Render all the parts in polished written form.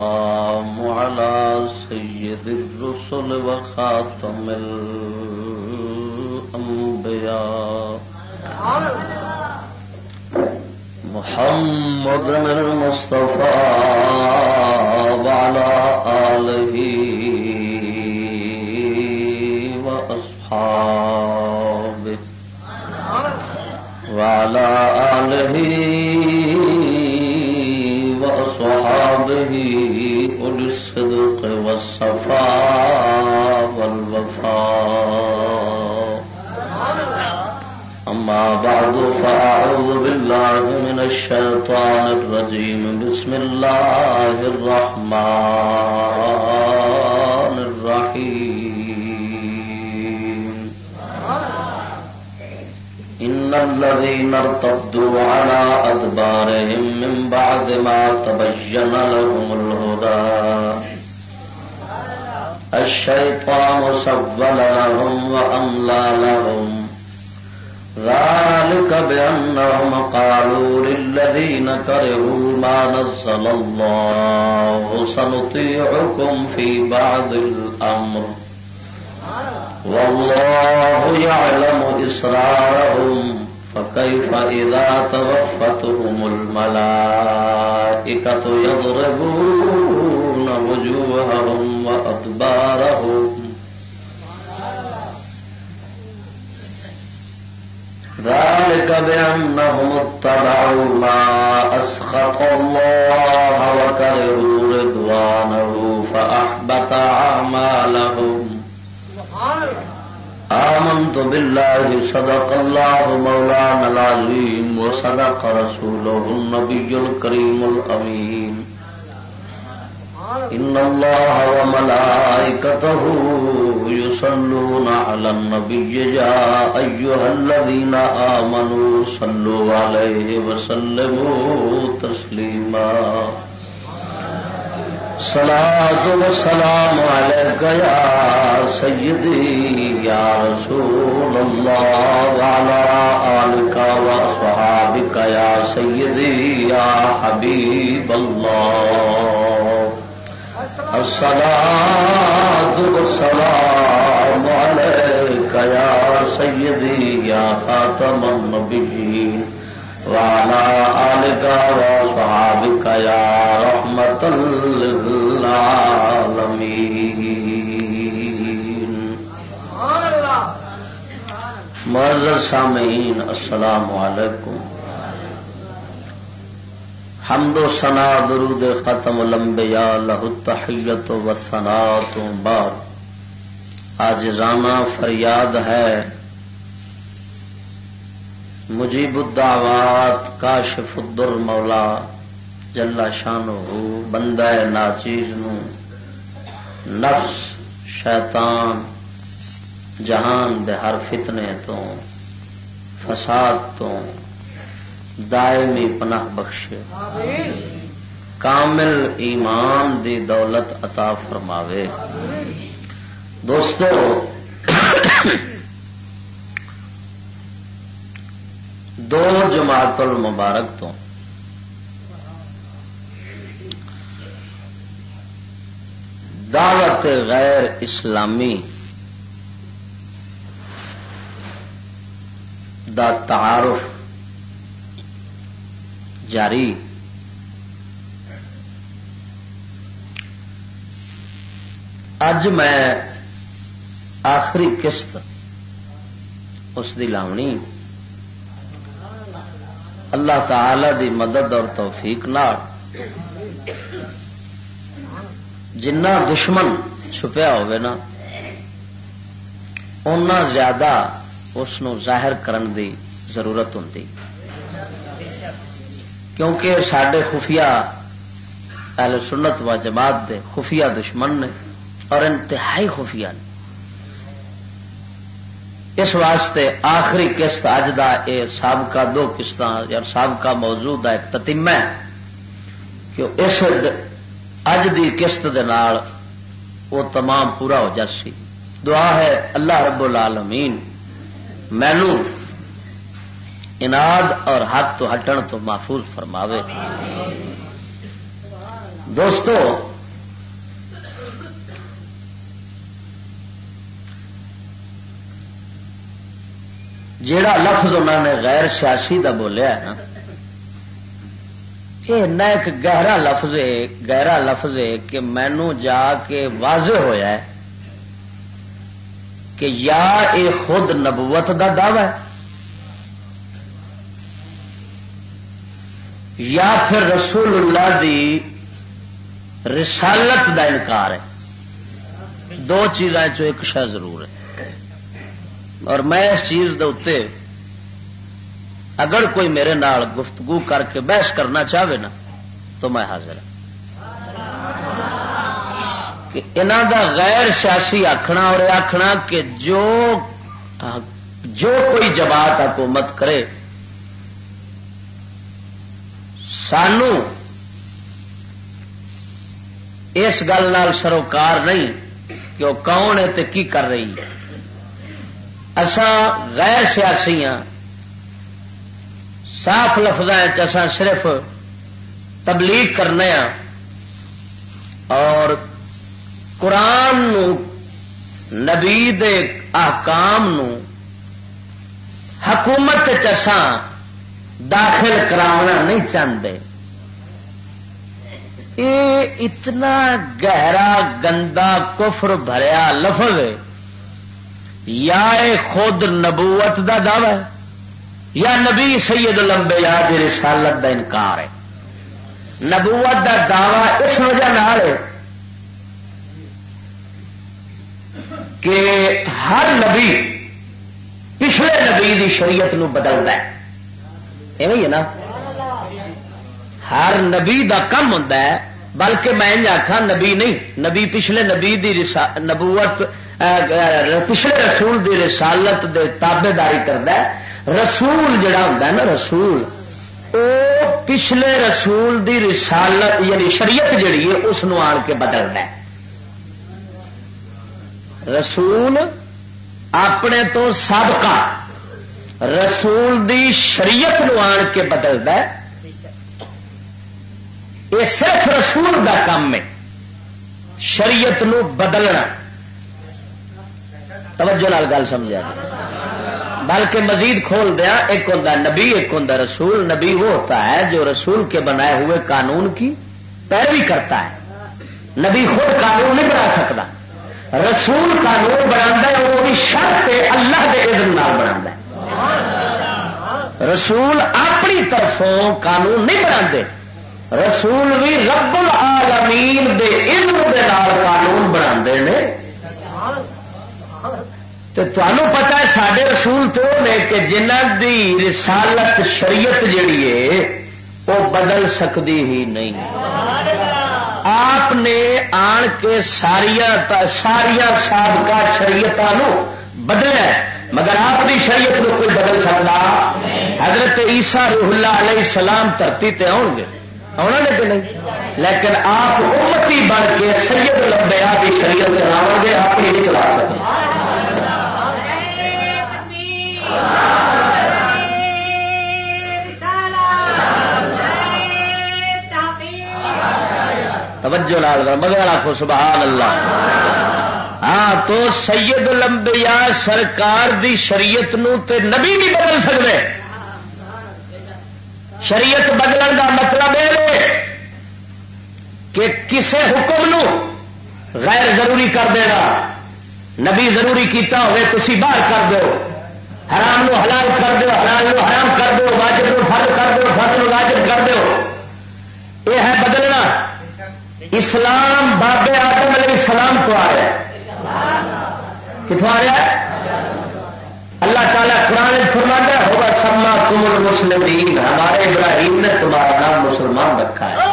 على سيد الرسل وخاتم الأنبياء محمد المصطفى وعلى آله وأصحابه وعلى آله وأصحابه أولي الصدق والصفاء والوفاء أما بعد فأعوذ بالله من الشيطان الرجيم بسم الله الرحمن الرحيم إن الذين ارتدوا على أدبارهم من بعد ما تبين لهم الهدى الشيطان سول لهم وأملى لهم ذلك بأنهم قالوا للذين كرهوا ما نزل الله سنطيعكم في بعض الأمر والله يعلم إسرارهم فكيف إذا توفتهم الملائكة يضربون وجوههم وأدبارهم ذلك بأنهم اتبعوا ما أسخط الله وكرهوا رضوانه فأحبط أعمالهم آمنت بالله صدق الله مولانا العظيم وصدق رسوله النبي الكريم الأمين إن الله وملائكته يصلون على النبي يا أيها الذين آمنوا صلوا عليه وسلموا تسليما صلاة والسلام عليك يا سيدي يا رسول الله وعلى آلك وأصحابك يا سيدي يا حبيب الله الصلاة والسلام عليك يا سيدي يا خاتم النبيين وعلى آلك وصحابك يا رحمة للعالمين معزز سامعین السلام علیکم. حمد و ثنا درود ختم الانبیاء لہ التحیت و ثناء تو بعد عاجزانہ فریاد ہے مجیب الدعوات کاشف الدر مولا جل شانہ بندہ ناچیز نو نفس شیطان جہان دے ہر فتنے تو فساد تو دائمی پناہ بخشے کامل ایمان دی دولت عطا فرماوے. دوستو دو جماعت المبارک تو دعوت غیر اسلامی دا تعارف جاری اج میں آخری قسط اس دی لاونی اللہ تعالی دی مدد اور توفیق نال جنہ دشمن چھپیا ہوئے نا اُنہ زیادہ اس نو ظاہر کرن دی ضرورت ہوندی کیونکہ ساڈے خفیہ اہل سنت و جماعت دے خفیہ دشمن نے اور انتہائی خفیہ نے. اس واسطے آخری قسط اج دا اے سابقہ دو قسطاں یا سابقہ موضوع دا ایک تتمہ ہے کہ اس اج دی قسط دے نال وہ تمام پورا ہو جاسی. دعا ہے اللہ رب العالمین مینو اناد اور حق تو ہٹن تو محفوظ فرماوے. دوستو جیڑا لفظ انہوں نے غیر سیاسی دا بولیا ہے نا، یہ نہ ایک گہرا لفظ ہے کہ مینو جا کے واضح ہویا ہے کہ یا یہ خود نبوت دا دعوی ہے یا پھر رسول اللہ دی رسالت دا انکار ہے. دو چیزاں چو ایک شے ضرور ہے. اور میں اس چیز دے اوتے اگر کوئی میرے نال گفتگو کر کے بحث کرنا چاہے نا تو میں حاضر ہوں کہ انہاں دا غیر سیاسی آکھنا اور آکھنا کہ جو کوئی جماعت حکومت کرے سانو اس گل نال سروکار نہیں کہ وہ کون ہے تے کی کر رہی ہے. اساں غیر سیاسی ہاں، صاف لفظاں صرف تبلیغ کرنے ہاں اور قرآن نو نبی دے احکام نو حکومت چساں داخل کرانا نہیں چاہتے. یہ اتنا گہرا گندا کفر بھریا لفظ ہے. یا خود نبوت دا دعوی ہے یا نبی سید الانبیاء دی رسالت دا انکار ہے. نبوت دا دعوی اس وجہ نال ہے کہ ہر نبی پچھلے نبی دی شریعت نو بدلتا ہے. ایویں ہے نا، ہر نبی دا کم ہوتا ہے. بلکہ میں آخا نبی نہیں، نبی پچھلے نبی دی نبوت پچھلے رسول دی رسالت دے تابے داری کرتا ہے. رسول جڑا ہوتا ہے نا، رسول او پچھلے رسول دی رسالت یعنی شریعت جڑی ہے اس نو آن کے بدلتا ہے. رسول اپنے تو سابقہ رسول دی شریعت نو آن کے بدلتا ہے. یہ صرف رسول دا کام ہے شریعت نو بدلنا. توجہ نال گل سمجھا جائے. بلکہ مزید کھول دیا، ایک ہوتا نبی ایک ہوتا رسول. نبی وہ ہوتا ہے جو رسول کے بنائے ہوئے قانون کی پیروی کرتا ہے. نبی خود قانون نہیں بنا سکتا، رسول قانون بنا ہے. وہ بھی شرط اللہ کے اذن نال بنا ہے. رسول اپنی طرفوں قانون نہیں بنا، رسول بھی رب العالمین دے علم دے نال قانون بنا نے. تو تمہیں پتا ہے سارے رسول تو نے کہ جنہ دی رسالت شریعت جیڑی ہے وہ بدل سکتی ہی نہیں. آپ نے آن کے ساریا سابقہ شریعتوں بدلنا، مگر آپ کی شریعت کو کوئی بدل سکتا. حضرت عیسیٰ روح اللہ علیہ السلام دھرتی تے آؤ گے، آنا نے کہ نہیں، لیکن آپ امتی بن کے سید الانبیاء کی شریعت آؤ گے، اپنی نہیں چلا سکتے. توجہ نال مگر آخو سبحان اللہ. ہاں تو سید الانبیاء سرکار دی شریعت نو تے نبی نہیں بدل سکتے. شریعت بدلن کا مطلب یہ کہ کسے حکم نو غیر ضروری کر دینا. نبی ضروری کیتا ہوئے تسی باہر کر دو، حرام نو حلال کر دو، حلال نو حرام کر دو، واجب نو فرض کر دو، فرض نو واجب کر دو. یہ ہے بدلنا. اسلام بابے آدم علیہ السلام تو آ رہا ہے، کتوں آ رہا ہے؟ اللہ تعالیٰ قرآن فرماتا ہے ہوگا سما تم المسلمین، ہمارے ابراہیم نے تمہارا نام مسلمان رکھا ہے.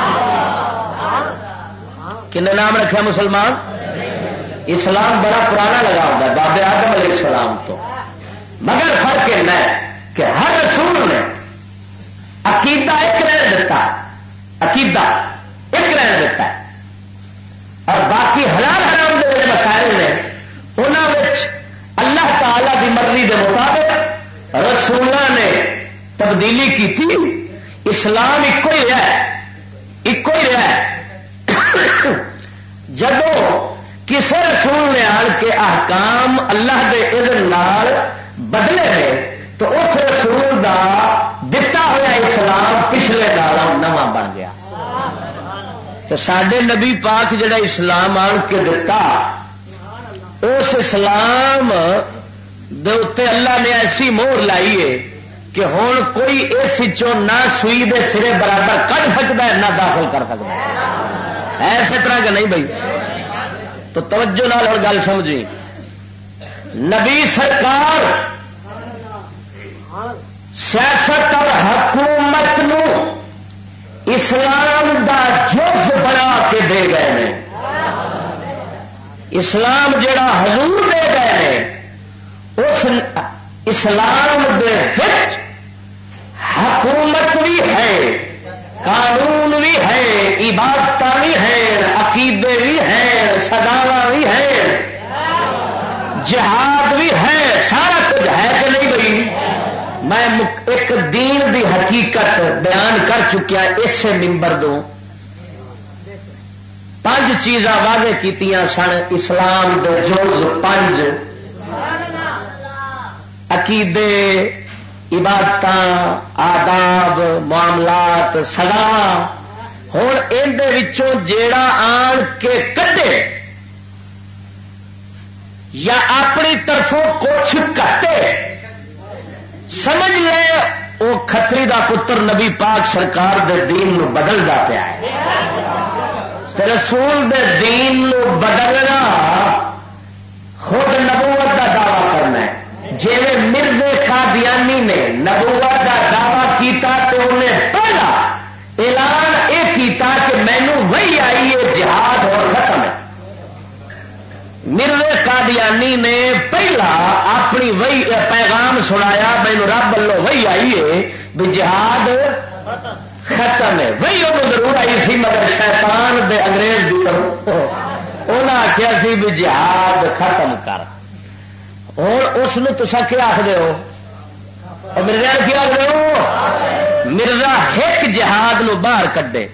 کن نام رکھا مسلمان؟ اسلام بڑا پرانا لگا ہوتا ہے بابے آدم علیہ السلام تو. مگر فرق اتنا ہے کہ ہر رسول نے عقیدہ ایک رہن دیتا ہے، عقیدہ ایک رہن دیتا ہے، اور باقی حلال حرام کے جڑے مسائل نے انہوں اللہ تعالی کی مرضی کے مطابق رسولوں نے تبدیلی کی تھی. اسلام ایک ہی رہا ہے، ایک ہی رہا ہے. جدو کسی رسول نے آن کے احکام اللہ کے اذن نال بدلے ہیں تو اس رسول دا دتا ہوا اسلام پچھلے نالوں نواں بن گیا. تو سڈے نبی پاک جڑا اسلام آن کے دتا اس اسلام دے اتے اللہ نے ایسی مہر لائی ہے کہ ہوں کوئی اس نہ سوئی دے سرے برابر کٹ سکتا ہے نہ داخل کر سکتا ہے. ایسے طرح کا نہیں بھائی. تو توجہ نال اور گل سمجھی. نبی سرکار سیاست اور حکومت نو اسلام دا جز بنا کے دے گئے ہیں. اسلام جڑا حضور دے گئے ہیں اس اسلام دے وچ حکومت بھی ہے، قانون بھی ہے، عبادت بھی ہے، عقیدے بھی ہیں، سزاواں بھی ہیں، جہاد بھی ہے، سارا کچھ ہے کہ نہیں بھائی. میں ایک دین دی حقیقت بیان کر چکیا اس سے ممبر دوں. 5 چیزاں واضح کیتیاں سن اسلام دے جز 5: عقیدے، عبادت، آداب، معاملات، سزا. ہوں اندر جیڑا آن کے کٹے یا اپنی طرفوں کچھ کٹے سمجھ لے وہ کھتری دا پتر نبی پاک سرکار دے دین نو بدلدا پیا ہے. رسول دے دین نو بدلنا خود نبوت دا دعویٰ کرنا ہے. جی مرزے قادیانی نے نبوت دا دعویٰ کیتا تو انہیں پہلا اعلان یہ کیتا کہ مینو وہی آئی ہے جہاد اور ختم ہے. مرزے قادیانی نے پہلا اپنی وہی پیغام سنایا مینو رب والوں وہی آئی ہے بھی جہاد ختم ہے. وہی وہ ضرور آئی سی مگر شیطان دے انگریز دی طرف انہیں آخیا سی بھی جہاد ختم کر. اور اس تسا کیا آخر ہو؟ مرزا کیا آخر ہو؟ مرزا ایک جہاد نو باہر کڈے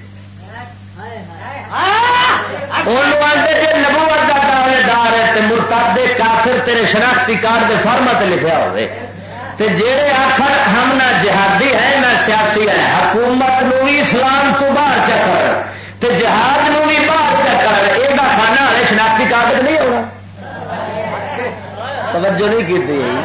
آتے جی نبوت کا دعوے دار ہے تو مرتد کافر تیرے شناختی کارڈ کے فارما تے لکھا ہوئے تے جیڑے آخر ہم نہ جہادی ہے نہ سیاسی ہے حکومت نو بھی اسلام تو باہر چکر تے جہاد نو بھی باہر چکر یہ خانہ والے شناختی کارڈ نہیں ہونا. توجہ نہیں کی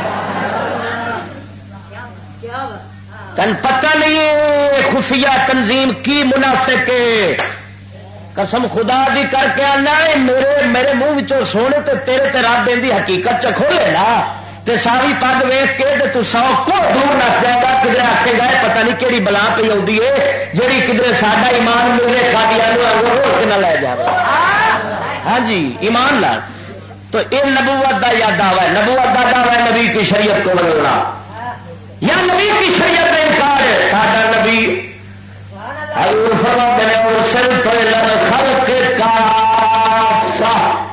تن پتہ نہیں خفیہ تنظیم کی منافق قسم خدا دی کر کے آنا میرے منہ سونے تے تیرے تے رب دی حقیقت چ کھولے نا تے ساری پگ ویخ کے تے 100 کو دور نس جائے گا. کدھر آخے گا پتہ نہیں کہڑی بلا پی آتی ہے جیڑی کدھر ساڈا ایمان ملے قادیانوں روک کے نہ لے جائے. ہاں جی ایمان لال. تو یہ نبوت دا یا دعویٰ ہے. نبوت دا دعویٰ ہے نبی کی شریعت کو بدلنا یا نبی کی شریعت کا انکار ہے. ساڈا نبی حضور فرماتے ہیں ارسلت الی الخلق کافہ.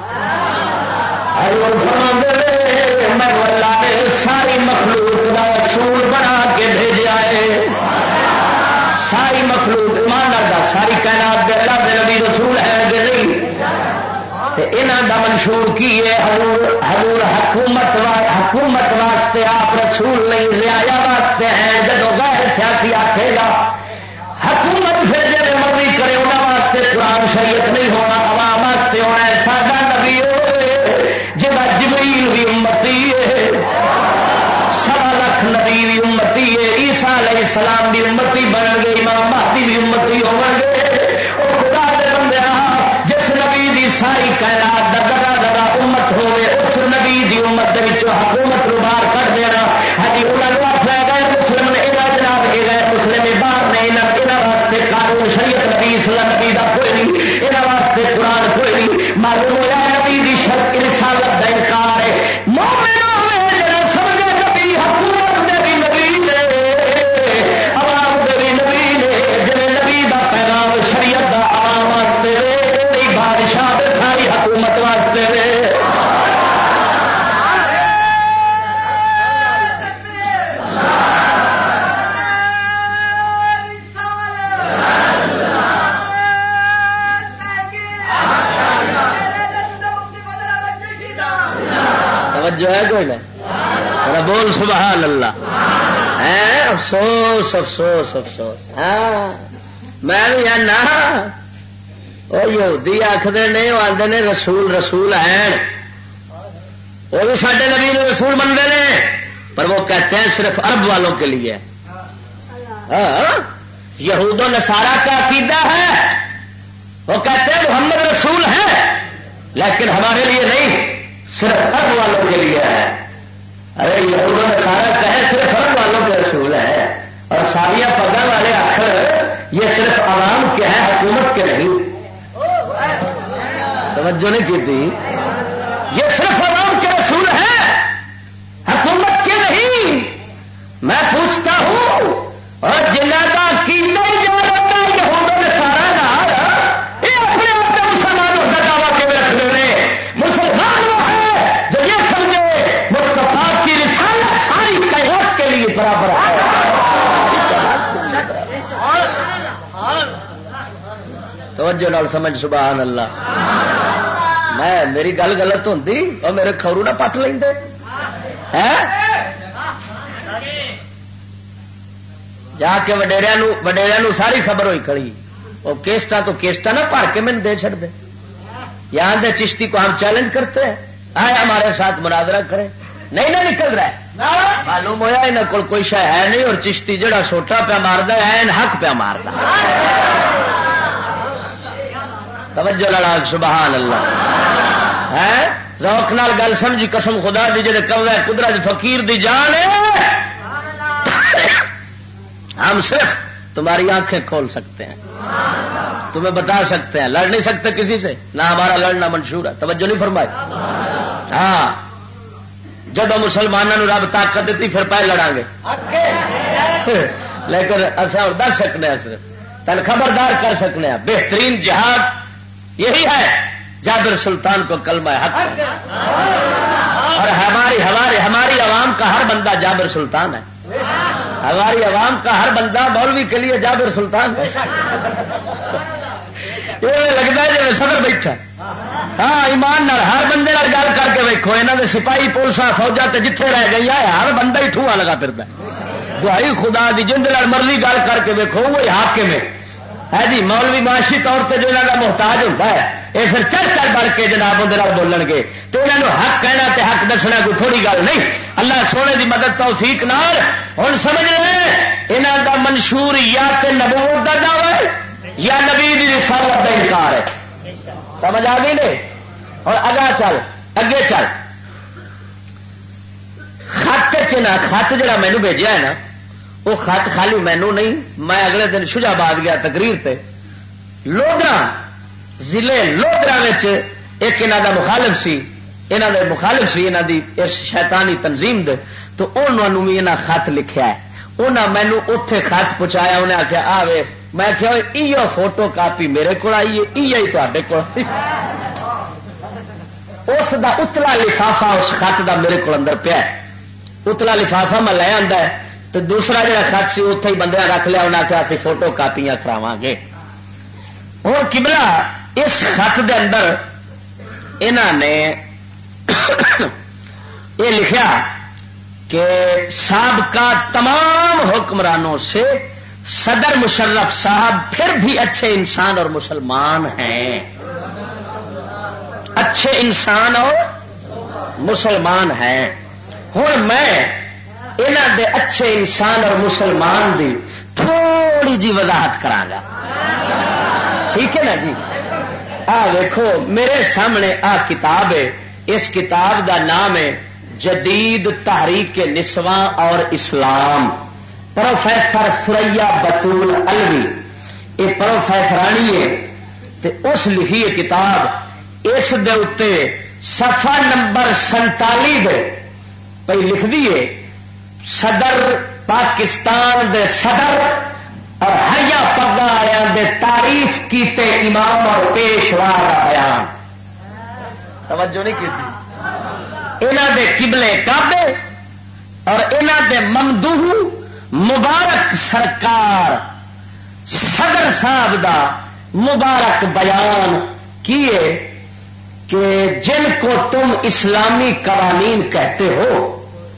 حضور فرماتے ہیں میں اللہ نے ساری مخلوق کا رسول بنا کے بھیجا ہے. ساری مخلوق ایمان دا ساری کائنات دے اللہ دے نبی رسول ہے کہ نہیں؟ انہاں دا منشور کی ہے حضور حکومت واسطے آپ رسول نہیں رعایا واسطے ہیں. جب غیر سیاسی آکھے گا حکومت پھر جی مرضی کرے انہوں واسطے قرآن شریعت نہیں ہونا عوام واسطے ہونا ہے. ساڈا نبی جہاں جبریل بھی امتی ہے 1.25 لاکھ نبی بھی امتی ہے. عیسیٰ علیہ السلام بھی امتی بن گئے. امام مہدی بھی امتی ہو گئے. وہ خدا دے بندے جس نبی دی ساری کائنات دا ذرا امت ہوئے اس نبی دی امت دے وچوں حکومت نو باہر کر دینا. ہاں جی انہوں نے آخر غیر مسلم نے یہاں جناب کے غیر مسلم باہر نے یہاں واسطے قانون شریعت نبی اسلام نبی دا کوئی نہیں. یہاں واسطے قرآن کوئی نہیں. معلوم ہوا نبی دی شرط رسالت دا انکار ہے. مومن ہوئے جڑا سمجھے نبی حکومت دے بھی نبی نے عوام دے بھی نبی نے جڑے نبی دا پیغام شریعت دا عوام واسطے بادشاہ دے ساری حکومت واسطے وے. توجہ ہے کوئی نہیں؟ بول سبحان اللہ. افسوس افسوس افسوس. ہاں میں بھی آنا وہ یہودی آخر نہیں وہ آتے نے رسول رسول ہیں وہ بھی سارے نبی نے رسول منتے ہیں پر وہ کہتے ہیں صرف عرب والوں کے لیے. یہود و نصارہ کا عقیدہ ہے وہ کہتے ہیں محمد رسول ہے لیکن ہمارے لیے نہیں صرف عرب والوں کے لیے ہے. ارے یہود و نصارہ کہے صرف عرب والوں کے رسول ہے اور ساریہ پگا والے آخر یہ صرف عوام کے ہیں حکومت کے نہیں. توجہ نہیں کی تھی یہ صرف عوام کے رسول ہیں حکومت کے نہیں. میں پوچھتا ہوں اور جنہ کا عقیدہ یہود و نصارہ یہ اپنے آپ میں مسلمانوں کا دعویٰ کے رکھ لے. مسلمان وہ ہے جو یہ سمجھے مصطفیٰ کی رسالت ساری کائنات کے لیے برابر ہے. توجہ نال سمجھ سبحان اللہ. میں میری گل غلط ہوتی اور میرے کھورو نہ پٹ لیں جا کے وڈیریا ساری خبر ہوئی کھڑی وہ کیسٹا تو کیسٹا نہ بھر کے میں دے چڑ دے. یہاں دے چشتی کو ہم چیلنج کرتے ہیں آئے ہمارے ساتھ مناظرہ کرے نہیں نہ نکل رہا ہے. معلوم ہوا انہوں کو کوئی شے ہے نہیں اور چشتی جڑا سوٹا پیا مارتا ہے حق پیا مارتا. توجہ لڑاک سبحان اللہ ہے ذوق نال گل سمجھی قسم خدا دی جے قبضہ قدرت فقیر دی جان ہے. ہم صرف تمہاری آنکھیں کھول سکتے ہیں تمہیں بتا سکتے ہیں لڑ نہیں سکتے کسی سے نہ ہمارا لڑنا منشور ہے. توجہ نہیں فرمائی. ہاں جب مسلمانوں رب طاقت دیتی پھر پہ لڑا گے لیکن اصل اور دس سکنے ہیں صرف تن خبردار کر سکنے ہیں. بہترین جہاد یہی ہے جابر سلطان کو کلمہ حق اور ہماری عوام کا ہر بندہ جابر سلطان ہے. ہماری عوام کا ہر بندہ مولوی کے لیے جابر سلطان ہے. یہ لگتا ہے جب صدر بیٹھا ہاں ایمان نال ہر بندے گل کر کے ویکو یہاں کے سپاہی پولیساں فوجا تے جتھے رہ گئی ہے ہر بندہ ہی ٹھواں لگا پھرتا دہائی خدا دی جند نال مرضی گل کر کے ویکو وہی حاکم ہے جی. مولوی معاشی طور پہ جو یہاں کا محتاج ہوتا ہے یہ پھر چڑھ بڑھ کے جناب اندر بولن گے تو انہوں حق کہنا تے حق دسنا کوئی تھوڑی گل نہیں. اللہ سونے دی مدد توفیق نال ہن سمجھ لیں انہاں دا منشور یا تے نبوت دا دعوی ہے یا نبی دی رسالت دا انکار ہے. سمجھ آ گئی نے. اور اگے چل خط چنا خط جڑا مینو بھیجا ہے نا وہ خط خالی مینو نہیں میں اگلے دن شجاباد گیا تقریر پہ لودرا ضلع لودرا ایک انہوں کا مخالف سی انہوں دی اس شیطانی تنظیم دے تو انہوں بھی انہیں خط لکھیا ہے. انہیں مینو اتے خط پہنچایا انہیں آخیا آوے میں کیا یہ فوٹو کاپی میرے کو آئی ہے یہ تے کو اس دا اتلا لفافہ اس خط دا میرے کو اندر پیا اتلا لفافہ میں لے آندا ہے تو دوسرا جڑا خط سی اتنے ہی بندے رکھ لیا انہیں آخیا اسی فوٹو کاپیاں کراواں گے. ہوں قبلہ اس خط دے اندر انہوں نے یہ لکھیا کہ سابقہ تمام حکمرانوں سے صدر مشرف صاحب پھر بھی اچھے انسان اور مسلمان ہیں. اچھے انسان اور مسلمان ہیں. ہوں میں انہوں دے اچھے انسان اور مسلمان دی تھوڑی جی وضاحت کرا گا. ٹھیک ہے نا جی. دیکھو میرے سامنے کتاب ہے. اس کتاب دا نام ہے جدید تحریک نسواں اور اسلام. پروفیسر ثریا بطول علوی یہ پروفیسرانی ہے تے اس لکھی ہے کتاب. اس دے اتے صفحہ نمبر 47 دے پہ لکھ دیے صدر پاکستان دے صدر اور ہریا پگا آیا دے تعریف کیتے امام اور پیشوا کا بیان. توجہ نہیں کی. انہوں دے قبلے کعبے اور انہوں دے ممدوح مبارک سرکار صدر صاحب دا مبارک بیان کیے کہ جن کو تم اسلامی قوانین کہتے ہو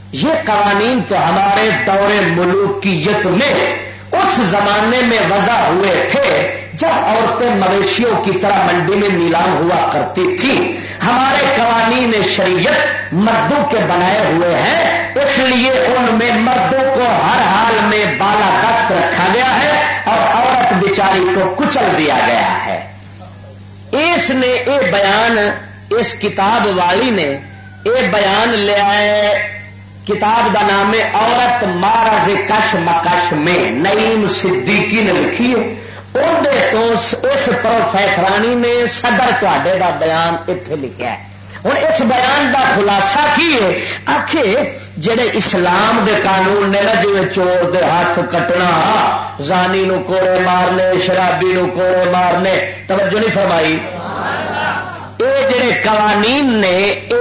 یہ قوانین تو ہمارے دور ملوکیت میں اس زمانے میں وضع ہوئے تھے جب عورتیں مویشیوں کی طرح منڈی میں نیلام ہوا کرتی تھی. ہمارے قوانین شریعت مردوں کے بنائے ہوئے ہیں، اس لیے ان میں مردوں کو ہر حال میں بالا دست رکھا گیا ہے اور عورت بیچاری کو کچل دیا گیا ہے. اس نے یہ بیان، اس کتاب والی نے یہ بیان لیا ہے. کتاب کا نام ہے عورت مارز کش مکش میں، نعیم صدیقی نے لکھی ہے. اندر تو اس پروفیسرانی نے صدر تے کا بیان اتنے لکھا ہے. ہوں اس بیان کا خلاصہ کی ہے، آخے جڑے اسلام دے قانون نے نا، جی چور دے ہاتھ کٹنا، زانی نو کوڑے مارنے، شرابی نو کوڑے مارنے، توجہ نہیں فرمائی. یہ جڑے قوانین نے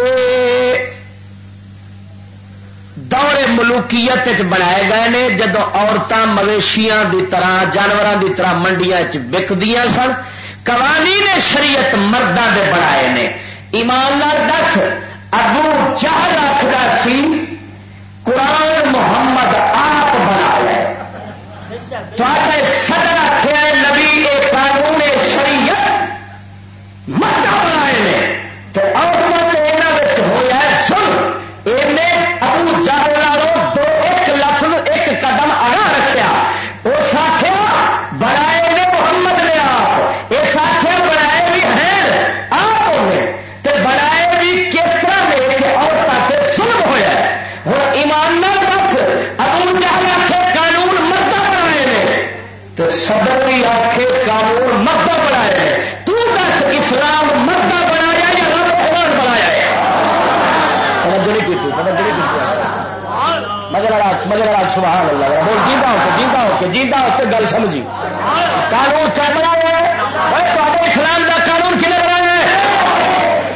دور ملوکیت بنائے گئے نے. جدو عورتاں مویشیاں دی طرح جانوراں دی طرح منڈیاں بکدیاں سن، قوانین شریعت مرداں دے بنائے نے. ایمان نال دس، ابو جہل آخر سی قرآن محمد آپ بنا لے، تے صدر آخر نبی اے قانون شریعت مرد بنائے نے. تو عورتوں کے یہاں ہوا سن، ابو جہل والوں دو ایک لفظ ایک قدم آگاہ رکھا. اس آخیا بنائے نے محمد نے آپ، اس آخیا بنائے بھی ہیں آپ نے، تو بنائے بھی کس طرح نے کہ عورتوں سے ظلم ہوا. ہوں ایمان نال دس، ابو جہل آخے قانون مردہ بنائے نے، تو صدر بھی آخے قانون مردہ بنائے نے. تو دس اسلام مردہ بنایا یا رب قرآن بنایا ہے؟ مگر سبحان اللہ بول جیتا ہو کے گل سمجھی. قانون کیا بنایا ہے؟ اسلام کا قانون کھلے بنایا ہے؟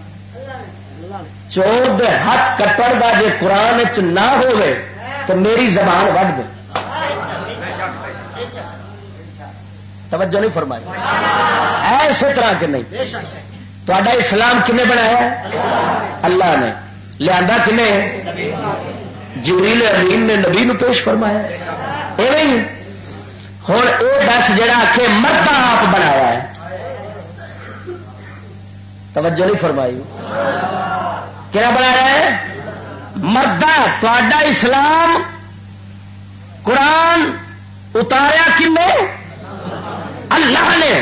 چور دے ہاتھ کٹن کا جی قرآن چ نہ ہوئے تو میری زبان وڈ دے. توجہ نہیں فرمائی. ایسے طرح کے نہیں. تا اسلام کنے بنایا؟ اللہ نے. لیا کنے؟ جبریل امین نے نبی نو پیش فرمایا. ایویں ہوں یہ دس جڑا کہ مردہ آپ بنایا ہے، توجہ نہیں فرمائی. کیا بنایا ہے؟ مردہ. تا اسلام قرآن اتاریا کنے؟ اللہ نے.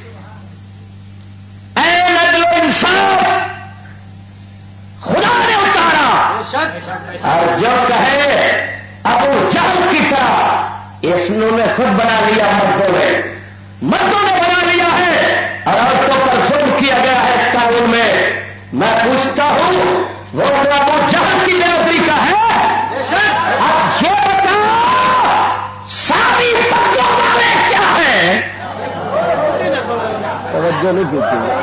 اے عدل و انصاف خدا نے اتارا. اور جو کہے ابو جہل کی طرح اس نے خود بنا لیا، مردوں نے بنا لیا ہے اور عورتوں پر ظلم کیا گیا ہے اس قانون میں. میں پوچھتا ہوں وہ تو ابو جہل کی برابری کا ہے. اب یہ بتا ساری مردوں والے کیا ہے؟ توجہ نہیں دیتی.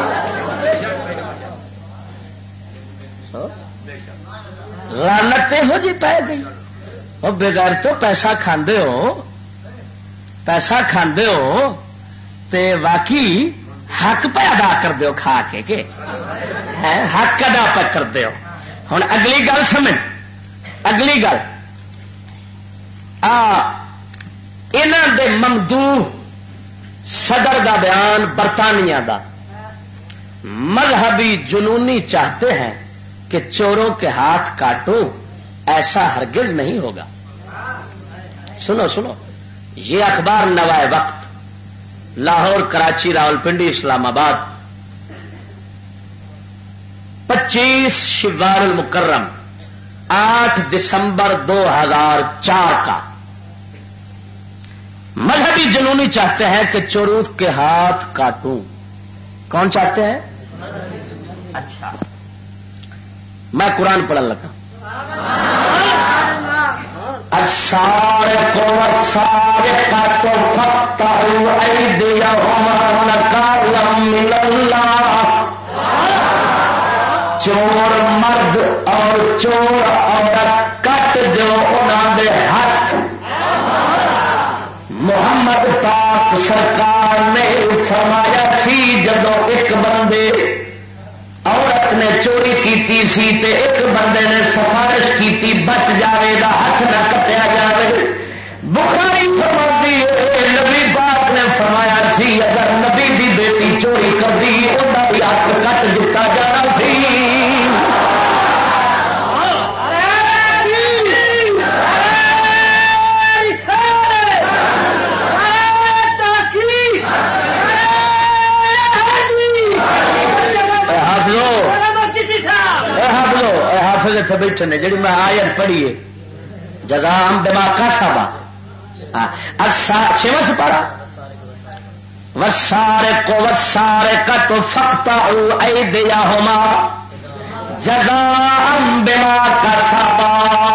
لعنت ہو جی پی گئی. وہ بغیر تو پیسہ کھاندے ہو، پیسہ کھاندے ہو تے واقعی حق پہ ادا کر دیو کھا کے کہ حق ادا پہ کر دیو. ہوں اگلی گل سمجھ، اگلی گل انہاں دے ممدوح صدر دا بیان برطانیہ دا. مذہبی جنونی چاہتے ہیں کہ چوروں کے ہاتھ کاٹو، ایسا ہرگز نہیں ہوگا. سنو سنو، یہ اخبار نوائے وقت، لاہور، کراچی، راولپنڈی، اسلام آباد، 25 شوال المکرم 8 دسمبر 2004 کا. مذہبی جنونی چاہتے ہیں کہ چوروں کے ہاتھ کاٹوں. کون چاہتے ہیں؟ اچھا میں قرآن پڑھن لگا. السارق والسارقة فاقطعوا أيديهما نكالا من الله. چور مرد اور چور عورت کٹ دو انہاں دے ہاتھ. محمد پاک سرکار نے فرمایا سی جدو ایک بندے عورت عورت نے چوری کیتی سی تے ایک بندے نے سفارش کیتی بچ جاوے گا ہاتھ نہ کٹیا جاوے. بخاری فرماتی ہے نبی پاک نے فرمایا سی اگر نبی دی بیٹی چوری کر دی انہاں بھی ہاتھ کٹ دتا جانا سی. حافظ بیٹھے نے جڑی میں آیت پڑھی ہے جزاء بما کسبا چھواں سپارہ والسارق والسارقۃ فاقطعوا ایدیہما جزاء بما کسبا.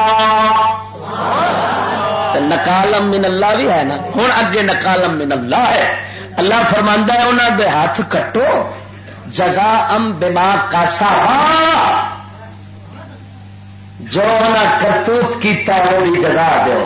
نکالم من اللہ بھی ہے نا. ہوں اگے نکالم من اللہ ہے. اللہ فرماندا ہے انہاں دے ہاتھ کٹو جزاء بما کسبا جو نہ کرتوت کیتا وہی جزا دو.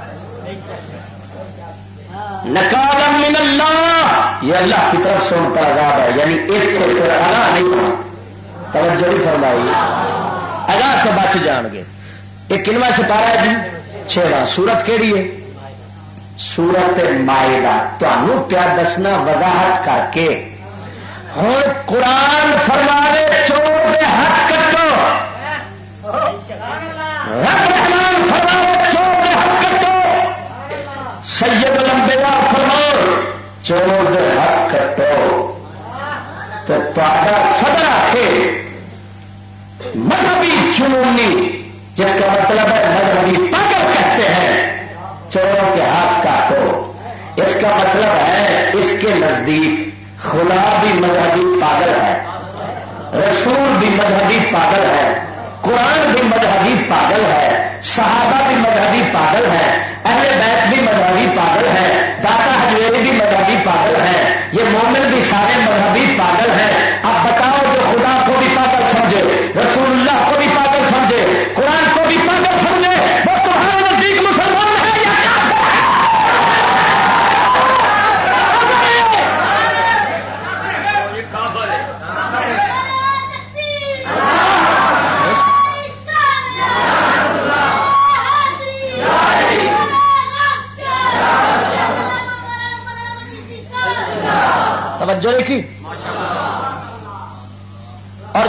نکالم من اللہ یہ اللہ کی طرف سے ان پر عذاب ہے. یعنی ایک تو پھر اگاہ نہیں ہونا. توجہ نہیں فرمائی اگاہ تو بچ جان گے. یہ کنواں سپارہ ہے جی 6واں. سورت کیڑی ہے؟ سورت مائدہ. تمہوں پیا دسنا وضاحت کر کے. ہوں قرآن فرماوے چور دے ہاتھ کٹو. رب رحمان فرماوے چور دے ہاتھ کٹو. سید الانبیاء فرماؤ چور دے ہاتھ کٹو. تو تہاڈا صدر آکھے مذہبی چنونی جس کا مطلب ہے مذہبی پاگل کہتے ہیں چوروں کے ہاتھ کاٹو. اس کا مطلب ہے اس کے نزدیک خدا بھی مذہبی پاگل ہے, رسول بھی مذہبی پاگل ہے, قرآن بھی مذہبی پاگل ہے, صحابہ بھی مذہبی پاگل ہے, اہل بیت بھی مذہبی پاگل ہے, داتا حجویری بھی مذہبی پاگل ہے, یہ مومن بھی سارے مذہبی پاگل ہیں. اب بتاؤ جو خدا کو بھی پاگل سمجھے, رسول اللہ کو بھی پاگل سمجھے, قرآن کو بھی پاگل سمجھے, وہ تمہارے نزدیک مسلمان ہے یا کافر ہے؟ توجہ دیکھی. اور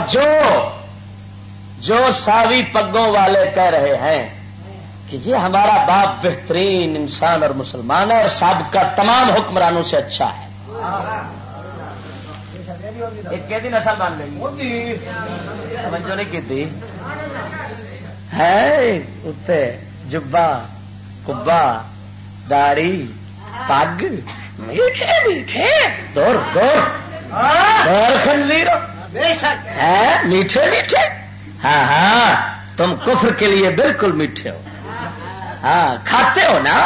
جو ساوی پگوں والے کہہ رہے ہیں کہ یہ ہمارا باپ بہترین انسان اور مسلمان ہے اور سابقہ تمام حکمرانوں سے اچھا ہے. ایک نسل بن گئی توجہ نہیں کی ہے. اتنے جبا کبا داڑھی پگ میٹھے میٹھے دور دور دور خنزیر ہے میٹھے میٹھے. ہاں ہاں تم کفر کے لیے بالکل میٹھے ہو. ہاں کھاتے ہو نا.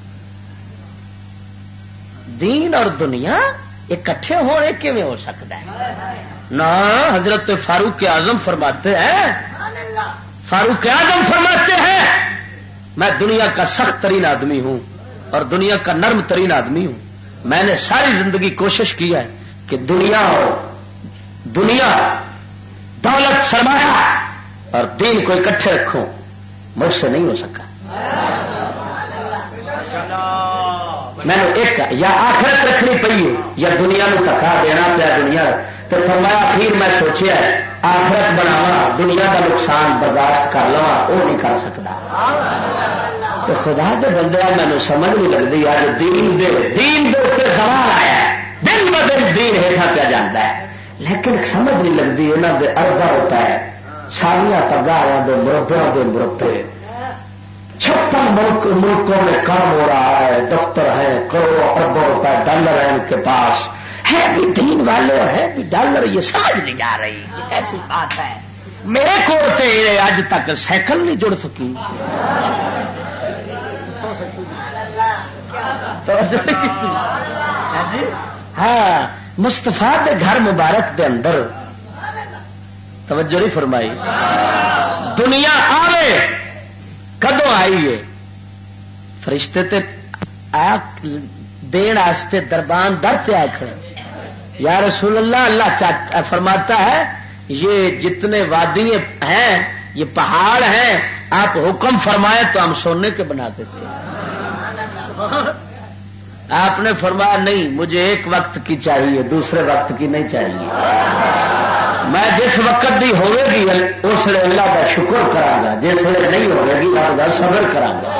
دین اور دنیا اکٹھے ہونے کیویں ہو سکتا ہے؟ نا حضرت فاروق اعظم فرماتے ہیں, فاروق اعظم فرماتے ہیں میں دنیا کا سخت ترین آدمی ہوں اور دنیا کا نرم ترین آدمی ہوں. میں نے ساری زندگی کوشش کی ہے کہ دنیا دولت سرمایہ اور دین کو اکٹھے رکھوں, مجھ سے نہیں ہو سکا. میں نے ایک یا آخرت رکھنی پئی یا دنیا نو تکا دینا پیا دنیا. تو فرمایا پھر میں سوچیا آخرت بناوا دنیا کا نقصان برداشت کر لوا وہ نہیں کر سکتا. تو خدا دے بندے مینو سمجھ نہیں لگتی اج دین دے اتنے زوال آیا دن ب دن دین ہیٹھا پیا جاتا ہے لیکن سمجھ نہیں لگتی یہاں دے اربا ہوتا ہے ساریا پگاراں دے مربیاں دے مربے 56 ملکوں میں کام ہو رہا ہے, دفتر ہیں, کروڑوں اربوں روپے ڈالر ہیں ان کے پاس, ہے بھی دین والے اور ہے بھی ڈالر. یہ سمجھ نہیں جا رہی ایسی بات ہے. میرے کو اج تک سائیکل نہیں جڑ سکی. ہاں مستفا کے گھر مبارک دے اندر توجہ نہیں فرمائی. دنیا آوے کدو آئی ہے فرشتے تے دین واسطے دربان در پہ آ کھڑے. یا رسول اللہ اللہ فرماتا ہے یہ جتنے وادی ہیں یہ پہاڑ ہیں، آپ حکم فرمائے تو ہم سونے کے بنا دیتے ہیں۔ آپ نے فرمایا نہیں، مجھے ایک وقت کی چاہیے، دوسرے وقت کی نہیں چاہیے۔ میں جس وقت دی ہوئے گی اس لیے اللہ کا شکر کرا گا، جس لیے نہیں ہوئے گی اللہ کا صبر کرا گا۔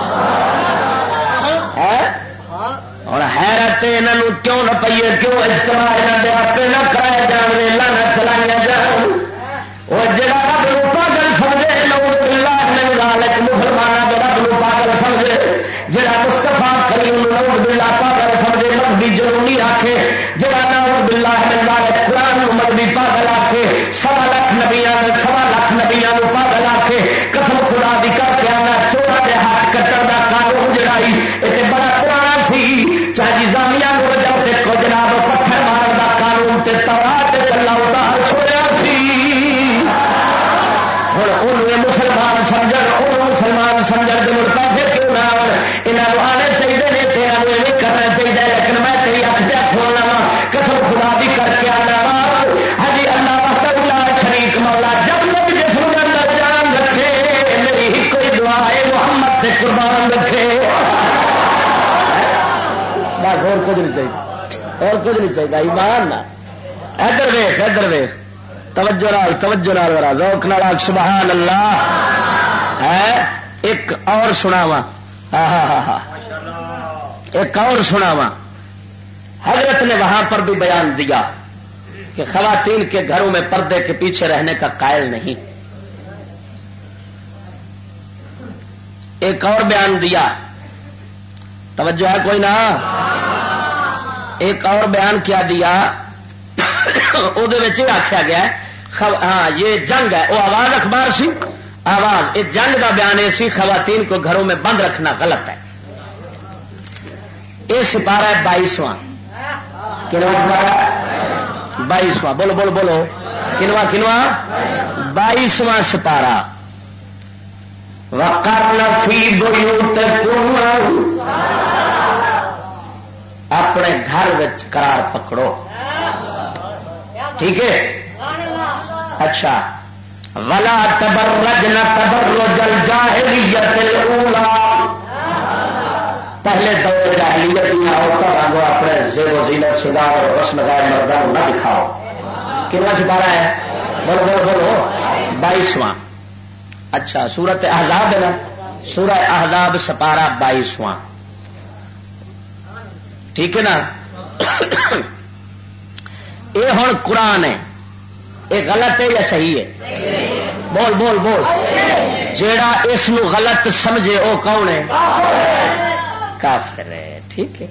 اور حیرت انہوں کیوں نہ پیے، کیوں اجتماع یہاں آپ نہ کرائے جان، ویلا نہ چلایا جان۔ وہ جڑا رب نو پاگل سمجھے، نعوذ باللہ من ذالک، مسلمانوں کے رب نو پاگل سمجھے، جڑا مصطفیٰ کریم نعوذ باللہ پاگل سمجھے، مذہبی جنونی آکھے، جڑا نعوذ باللہ من ذالک قرآن نو مذہبی پاگل آکھے، 1.25 لاکھ نبیاں نو پاگل آکھے، قسم خدا دی کر کے آنا چورا دے ہاتھ کٹن دا قانون جڑا یہ بڑا پرانا سی، چاہے زانیاں نو رجم تے کو جناب پتھر مارن دا قانون تے تورات تے اللہ اتار چھوڑیا سی۔ مسلمان سمجھ کے ملک پھر کیوں نہ یہاں آنے چاہیے نہیں کرنا چاہیے، لیکن میں تیری اکھ پہ کھولنا وا، قسم خدا بھی کر کے آنا وا۔ ہجی اللہ وحدہ لا شریک مولا جب تک جسم کے اندر جان رکھے، میری ایک کوئی دعا ہے محمد سے قربان رکھے۔ بس اور کچھ نہیں چاہیے، اور کچھ نہیں چاہیے، ایمان نہ۔ ادھر ویخ، ادھر ویخ، توجہ نال ذوق نال سبحان اللہ ہے۔ ایک اور سناوا، ایک اور سناوا۔ حضرت نے وہاں پر بھی بیان دیا کہ خواتین کے گھروں میں پردے کے پیچھے رہنے کا قائل نہیں۔ ایک اور بیان دیا، توجہ ہے کوئی نہ؟ ایک اور بیان کیا دیا، وہ آخیا گیا ہاں یہ جنگ ہے، وہ آواز اخبار سی، آواز یہ جنگ کا بیان یہ سی، خواتین کو گھروں میں بند رکھنا غلط ہے۔ یہ سپارہ ہے 22واں، 22واں، بولو بولو بولو، کنواں 22واں سپارہ۔ وَقَرْنَ فِي بُيُوتِكُنَّ، اپنے گھر وچ قرار پکڑو، ٹھیک ہے؟ اچھا، وَلَا تَبَرَّجْنَ تَبَرُّجَ الْجَاهِلِيَّةِ الْأُولَىٰ، پہلے دور جاہلیت کی عورتوں واگو اپنے زیب و زینت سنگار اور حسن غیر مردوں نہ دکھاؤ۔ کتنا سپارہ ہے؟ بولو بولو بولو، 22واں۔ اچھا، سورت احزاب ہے نا، سورہ احزاب سپارہ 22واں، ٹھیک ہے نا؟ یہ ہوں قرآن ہے، یہ غلط ہے یا صحیح ہے؟ بول بول بول، جیڑا اس نو غلط سمجھے وہ کون ہے؟ کافر ہے، ٹھیک ہے؟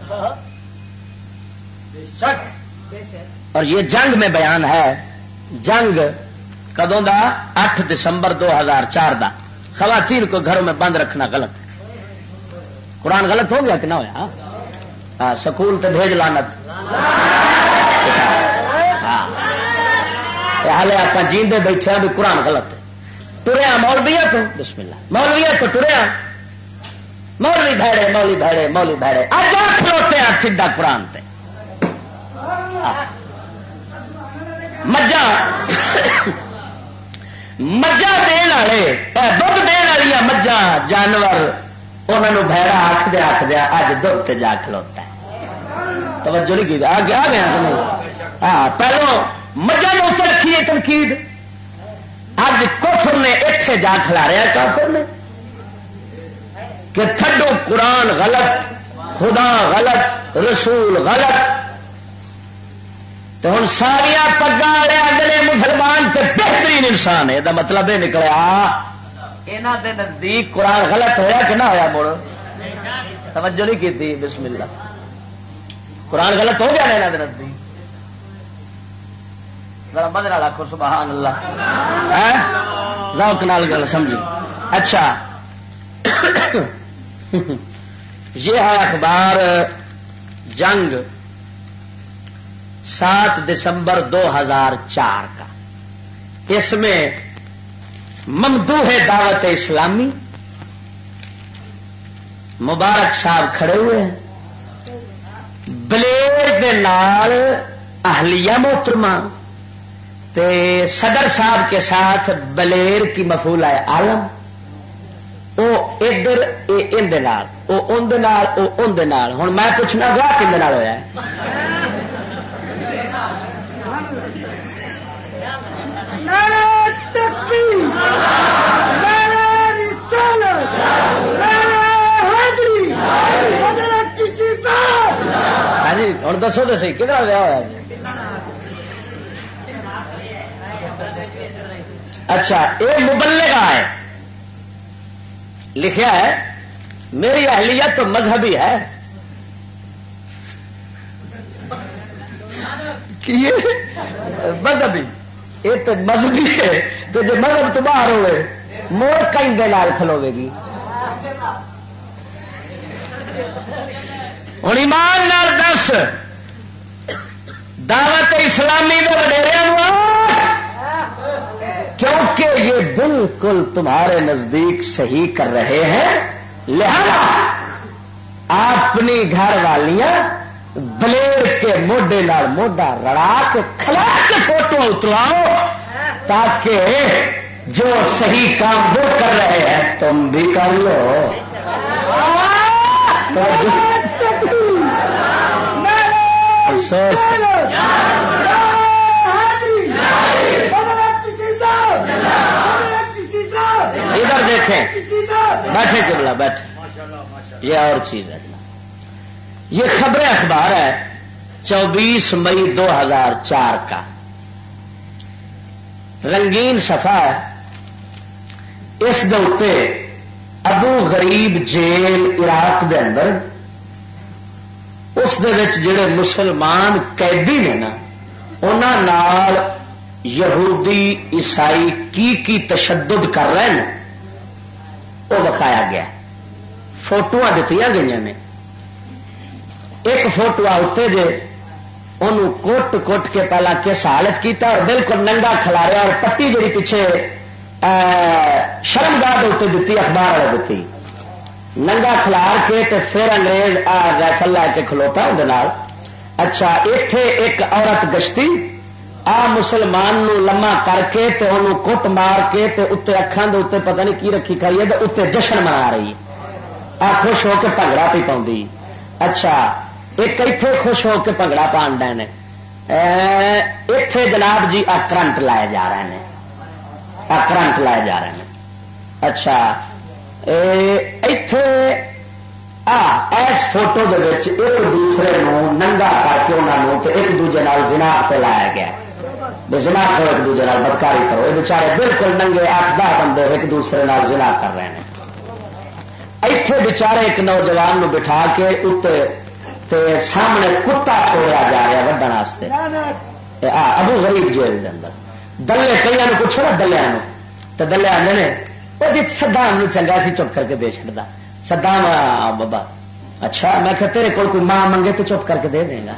اور یہ جنگ میں بیان ہے، جنگ کدوں دا؟ 8 دسمبر 2004 دا۔ خواتین کو گھروں میں بند رکھنا غلط ہے۔ قرآن غلط ہو گیا کہ نہ ہوا؟ ہاں، سکول تے بھیج لانت۔ حالے آپ جیندے بیٹھے ہیں بھی قرآن غلط ہے۔ ٹریا مولویا تو بسم اللہ، مولویا تو ٹریا، مولوی بھڑے مولوی بھڑے مولوی بھڑے، اج کھلوتے ہیں سیدھا قرآن تے۔ مجھا دین والے، دھد دین والی مجھا جانور، انہوں بھڑا آخ دیا اج دھد تے جا کھلوتا ہے۔ توجہ نہیں کی، آ گیا ہاں، پہلو مجھا نے اتنے رکھی ہے تنقید، اج کفر نے اتنے جا کھلا رہا کافر نے کہ تھڈو قرآن غلط، خدا غلط، رسول غلط، تو ہوں ساریا پگا والے آدھے مسلمان تے بہترین انسان ہے۔ یہ مطلب یہ نکلا یہاں دے نزدیک قرآن غلط ہویا کہ نہ ہویا؟ مڑ توجہ نہیں کی تھی، بسم اللہ، قرآن غلط ہو گیا نا یہاں دے نزدیک؟ ذرا بدر والا کو سبحان اللہ، ذوق نال گل سمجھی۔ اچھا، یہ ہے اخبار جنگ 7 دسمبر 2004 کا۔ اس میں ممدوح دعوت اسلامی مبارک صاحب کھڑے ہوئے ہیں، بلیڈ دے نال اہلیہ محترمہ صدر صاحب کے ساتھ بلیر کی مفعول ہے عالم، وہ ادھر اندر ہوں میں پوچھنا گا کھے ہوا ہے؟ ہاں جی ہوں دسو تو صحیح کدھر ویا ہوا جی؟ اچھا یہ مبلغ ہے، لکھا ہے میری اہلیت تو مذہبی ہے، مذہبی یہ تو مذہبی ہے، تو جو مذہب تو باہر ہوئے موڑ کہیں دے نال کھلوے گی۔ ہوں ایمان نال دس دعوت اسلامی کے وڈیرے، کیونکہ یہ بالکل تمہارے نزدیک صحیح کر رہے ہیں، لہذا اپنی گھر والیاں بلیر کے موڈے نال موڈا رڑا کے کھلا کے فوٹو اترواؤ، تاکہ جو صحیح کام وہ کر رہے ہیں تم بھی کر لو۔ ادھر دیکھیں، بیٹھے قبلہ بیٹھے، یہ اور چیز ہے، یہ خبر اخبار ہے 24 مئی 2004 کا، رنگین صفحہ ہے، اس دے ابو غریب جیل عراق دے اندر، اس دے وچ جڑے مسلمان قیدی نے نا انہاں نال یہودی عیسائی کی تشدد کر رہے ہیں وہ بکھایا گیا، فوٹو دیتی گئی نے، ایک فوٹو اتنے جے انہوں کوٹ کوٹ کے پہلا کس حالت کیتا اور بالکل ننگا کھلاریا، اور پٹی جڑی پیچھے شرمگاہ اتنے دیتی، اخبار والے دیتی، ننگا کھلار کے تے پھر انگریز رائفل لا کے کھلوتا اندر۔ اچھا اتے ایک عورت گشتی آ مسلمان نو لما کر کے تے انہوں کٹ مار کے تے اتنے اکھان دے اتنے پتہ نہیں کی رکھی کھائی ہے، اتنے جشن منا رہی آ خوش ہو کے بھنگڑا پی پاؤں۔ اچھا ایک اتنے خوش ہو کے بھنگڑا پان ڈے نے، اتے جناب جی آ کرنٹ لائے جا رہے ہیں، آ کرنٹ لائے جا رہے ہیں۔ اچھا اتے اس فوٹو دے وچ ایک دوسرے نو ننگا کر کے انہوں تے ایک دوجے نال زنا پہ لایا گیا، زنا کرو ایک دوجے نال بدکاری کرو، یہ بچارے بالکل ننگے 8-10 بندے ایک دوسرے نال زنا کر رہے ہیں۔ ایتھے بچارے ایک نوجوان نو بٹھا کے اتنے تے سامنے کتا چھوڑا جا رہا وڈن واسطے، ابو غریب جیل دے اندر۔ دلے کئی پوچھو نا دلیا تو دلے آتے ہیں وہ جی صدام چنگا سی چپ کر کے دے چڑتا صدام بابا، اچھا میں کہ تیرے کول کوئی ماں منگے تو چپ کر کے دے دے گا،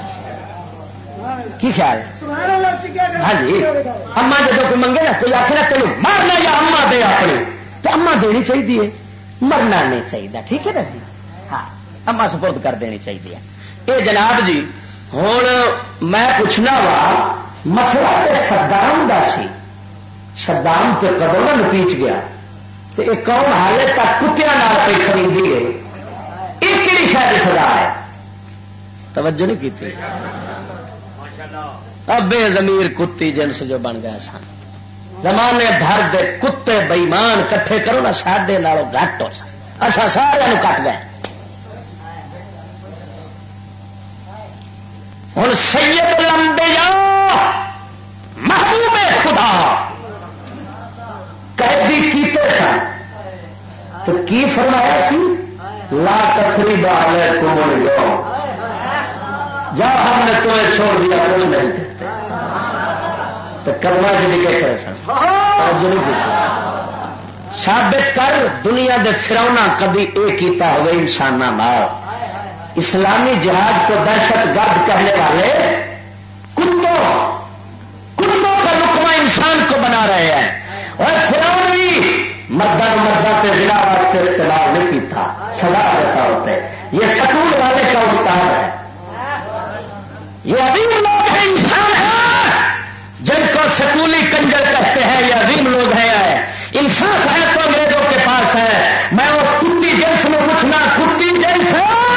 کی خیال؟ ہاں جی اما جب کوئی منگے نا کوئی آخر تین مارنا یا اما دے اپنی تو اما دینی چاہیے، مرنا نہیں چاہیے، ٹھیک ہے نا جی، ہاں اما سپرد کر دینی چاہیے۔ یہ جناب جی ہوں میں پوچھنا وا مسئلہ تو صدام دا سی، صدام تے کدوں نہ نپیچ گیا تو یہ کون حالے تک کتیا پہ خریدی ہے، یہ کہڑی شاید سزا ہے؟ توجہ نہیں کی تھی؟ اب بے ضمیر کتی جنس جو بن گئے سن، زمانے بھر دے کتے بےمان کٹھے کرو نا ساڈے نالوں گھٹ ہو سن، اصا سارے کٹ گئے۔ ہوں سید الانبیاء محبوب خدا قیدی کیتے سن تو کی فرمایا سی؟ لا تثریب علیکم الیوم، جا ہم نے تمہیں چھوڑ دیا کچھ نہیں کرتے، تو کرنا جی نکے کرے سن ثابت کر دنیا دے فرونا کبھی یہ کیتا ہوئے انسان مار۔ اسلامی جہاد کو دہشت گرد کہنے والے کتوں کا رقبہ انسان کو بنا رہے ہیں، اور فرعون بھی مردہ کے ضلع واسطے استعمال نہیں کیتا، سزا دیتا ہوتے۔ یہ سکول والے کا استاد ہے، یہ عظیم لوگ ہیں، انسان ہے جن کو سکولی کنجر کہتے ہیں یہ عظیم لوگ ہیں، انصاف ہے تو انگریزوں کے پاس ہے۔ میں اس کتی جنس میں پوچھنا، کتی جنس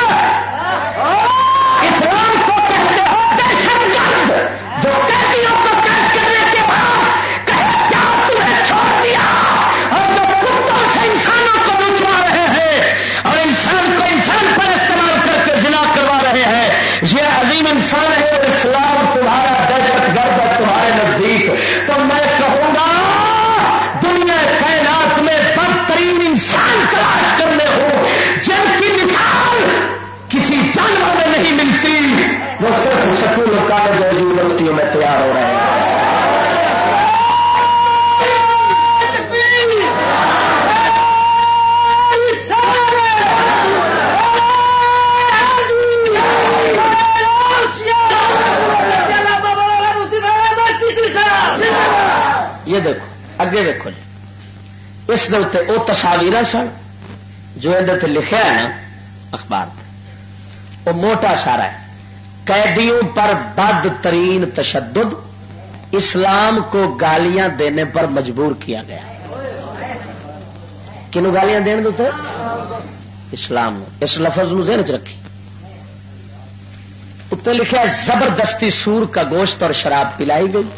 اسلام کو کہتے ہو دہشت گرد، جو قیدیوں کو قید کرنے کے بعد کہے کیا تمہیں چھوڑ دیا، اور جو کتوں سے انسانوں کو نچوا رہے ہیں اور انسان کو انسان پر استعمال کر کے زنا کروا رہے ہیں، یہ عظیم انسان ہے۔ اسلام تمہارا دہشت گرد ہے تمہارے نزدیک، تو میں کہوں گا دنیا کائنات میں بدترین انسان تلاش کرنے ہو جن کی مثال کسی جانور میں نہیں ملتی، وہ صرف سکول اور کالج اور یونیورسٹیوں میں تیار ہو رہے ہیں۔ یہ دیکھو اگے دیکھو جی، اس دے وہ تصاویر سن جو یہ لکھا ہے نا اخبار میں، وہ موٹا سارا ہے، قیدیوں پر بدترین تشدد، اسلام کو گالیاں دینے پر مجبور کیا گیا۔ کنوں گالیاں دینے دیتے؟ اسلام نے۔ اس لفظ نو ذہن چ رکھی، اتنے لکھا ہے زبردستی سور کا گوشت اور شراب پلائی گئی۔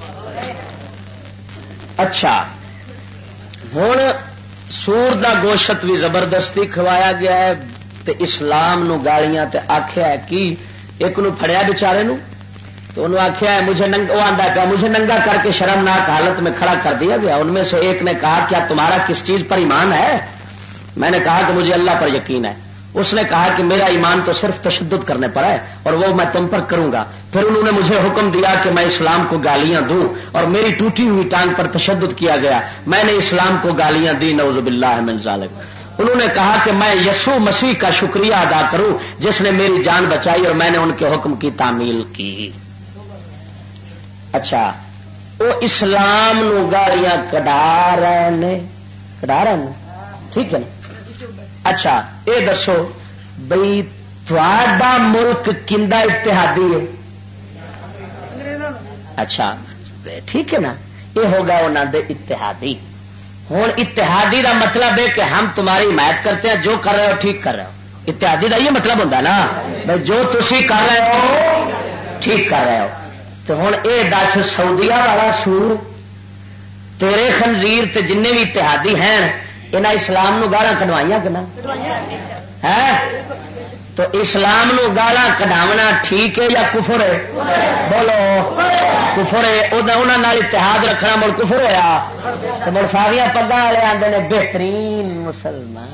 اچھا ہوں سور دا گوشت بھی زبردستی کھوایا گیا ہے، تے اسلام نو گالیاں تے آخیا ہے کہ ایک نو پھڑیا بیچارے نو تو انہوں آخیا ہے مجھے وہ آندا پیا مجھے ننگا کر کے شرمناک حالت میں کھڑا کر دیا گیا۔ ان میں سے ایک نے کہا کیا تمہارا کس چیز پر ایمان ہے؟ میں نے کہا کہ مجھے اللہ پر یقین ہے۔ اس نے کہا کہ میرا ایمان تو صرف تشدد کرنے پر ہے اور وہ میں تم پر کروں گا۔ پھر انہوں نے مجھے حکم دیا کہ میں اسلام کو گالیاں دوں اور میری ٹوٹی ہوئی ٹانگ پر تشدد کیا گیا، میں نے اسلام کو گالیاں دی، نعوذ باللہ من ذالک۔ انہوں نے کہا کہ میں یسوع مسیح کا شکریہ ادا کروں جس نے میری جان بچائی اور میں نے ان کے حکم کی تعمیل کی۔ اچھا وہ اسلام نو گالیاں کڈا رہے ہیں، ٹھیک ہے نا؟ اچھا یہ دسو بھائی تھوڑا ملک کندا اتحادی ہے؟ اچھا ٹھیک ہے نا، یہ ہوگا انہوں دے اتحادی۔ ہوں اتحادی دا مطلب ہے کہ ہم تمہاری حمایت کرتے ہیں، جو کر رہے ہو ٹھیک کر رہے ہو۔ اتحادی دا یہ مطلب ہوتا نا بھائی جو تسی کر رہے ہو ٹھیک کر رہے ہو۔ تو ہوں یہ دس سعودیہ والا سور تیرے خنزیر تے جن بھی اتحادی ہیں انہیں اسلام نو گالاں کڈوائیاں کہ نہ ہے؟ تو اسلام نو گالاں کڈاونا ٹھیک ہے یا کفر ہے؟ بولو کفر ہے۔ انہوں نے اتحاد رکھنا مڑ کفر ہوا تو مڑ ساریاں پگاں والے آتے ہیں بہترین مسلمان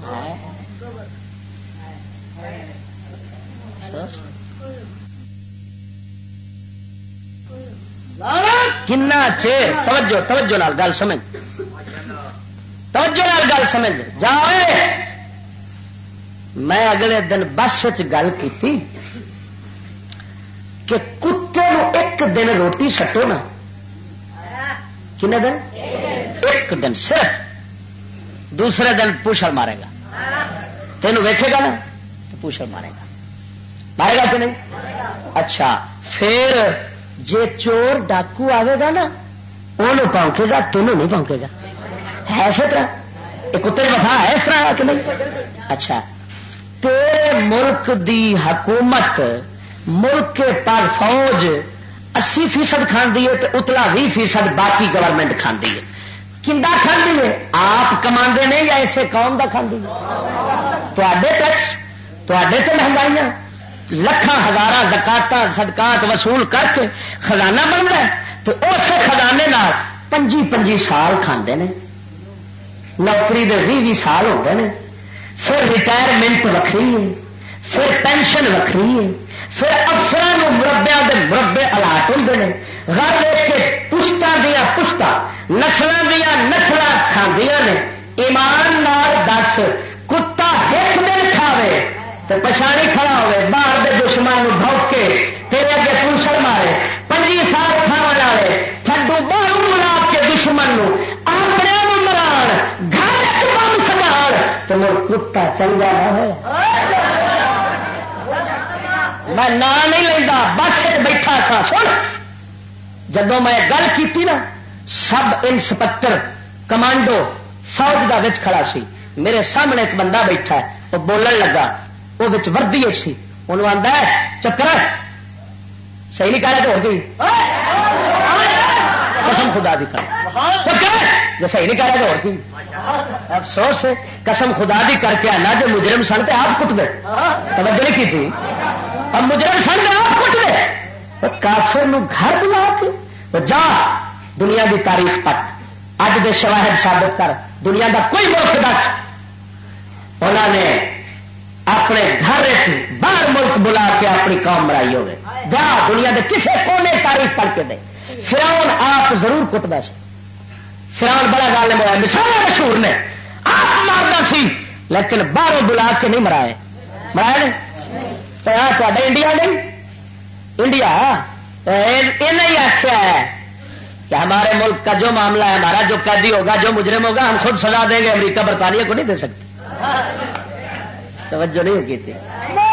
کنا چیر توجہ توجہ نال گل سمجھ توجہ نال گل سمجھ جاؤ۔ میں اگلے دن بس گل کی کہ کتے نو ایک دن روٹی سٹو نا، کنے دن؟ ایک دن صرف، دوسرے دن پوچھڑ مارے گا، تینوں ویکھے گا نا تو پوچھڑ مارے گا کہ نہیں؟ اچھا پھر جے چور ڈاکو آئے گا نا انہوں پونکے گا، تینوں نہیں پونکے گا، ہے اسی طرح؟ یہ کتے وفا ہے اس طرح کہ نہیں؟ اچھا تیرے ملک دی حکومت ملک کے پر فوج 80% کھاندی ہے تو اتلا 20% باقی گورنمنٹ کھاندی ہے۔ کندا کھاندی ہے؟ آپ کماندے نے یا اسے قوم دا کھاندی ہے؟ تواڈے ٹیکس تواڈے تے مہنگائیاں لکھاں ہزاراں زکاتاں صدقات وصول کر کے خزانہ بنتا ہے تو اس خزانے نال 25 سال کھاندے نے، نوکری دے 20 سال ہوتے ہیں، پھر ریٹائرمنٹ وکری ہے، پھر پینشن وکری ہے، پھر افسروں مربیا کے مربے الاٹ ہوتے ہیں، گھر دیکھ کے پشتہ دیا پشتہ نسلوں دیا نسل کھاندیاں نے۔ ایمان نال دس کتا ایک دن کھاوے تو پچھاڑی کھڑا ہوئے باہر کے دشمن بھوکے تیرے اگے پوچھڑ مارے 25 سال کھانے والے تھڈو باہر ملا کے دشمن اپنے مران گھر بم سکار تو مر کتا چنگا نہ ہے۔ میں نام نہیں لینا بس بیٹھا سا سن جدو میں گل کی نا سب انسپیکٹر کمانڈو فوج کا وچ کھڑا سی میرے سامنے ایک بندہ بیٹھا ہے وہ بولن لگا وہ وردی سی انہوں آتا ہے چکر صحیح نہیں کہہ رہا تو ہو گئی قسم خدا دی کر چکر جو صحیح نہیں کہہ رہا تو ہو گئی افسوس ہے قسم خدا دی کر کے آنا جو مجرم سن تے آپ کٹ دے توجہ نہیں کی تھی اب مجرم سن تے آپ کٹ دے کافر نو گھر بلا کے جا دنیا دی تاریخ پٹ اج دے شواہد ثابت کر دنیا دا کوئی ملک دس انہوں نے اپنے گھر باہر ملک بلا کے اپنی قوم مرائی ہوگی جا دنیا دے کسے کونے تاریخ پڑھ کے دے فرعون آپ ضرور کٹتا سی فرعون بڑا ظالم ہوا مثال مشہور نے آپ مارتا سی لیکن باہروں بلا کے نہیں مرائے مرائے تو انڈیا نہیں انڈیا نہیں آخیا ہے کہ ہمارے ملک کا جو معاملہ ہے ہمارا جو قیدی ہوگا جو مجرم ہوگا ہم خود سزا دیں گے امریکہ برطانیہ کو نہیں دے سکتے توجہ نہیں ہوگی تھی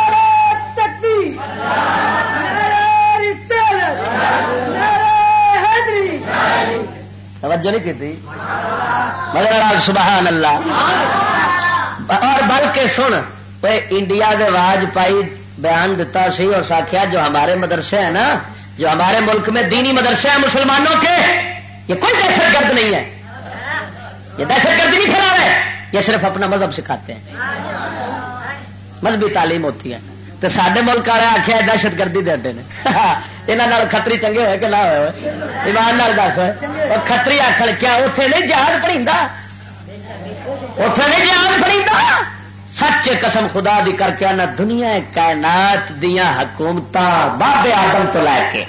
توجہ نہیں کی تھی مگر سبحان اللہ اور بلکہ سن انڈیا کے واج پائی بیان دیتا سی اور ساکھیا جو ہمارے مدرسے ہیں نا جو ہمارے ملک میں دینی مدرسے ہیں مسلمانوں کے یہ کوئی دہشت گرد نہیں ہے یہ دہشت گردی نہیں پھیلا رہے یہ صرف اپنا مذہب سکھاتے ہیں مذہبی تعلیم ہوتی ہے تو سارے ملک والے آخیا دہشت گردی دے اڈے نے یہاں کتری چنگے ہوئے کہ نہ ہوئے ایمان نال دس اور کتری آخر کیا اتنے نہیں جہاد پڑھی اتنے نہیں جہاد پڑھی سچ قسم خدا دی کر کے آنا دنیا کائنات دیا حکومت باب آدم تو لے کے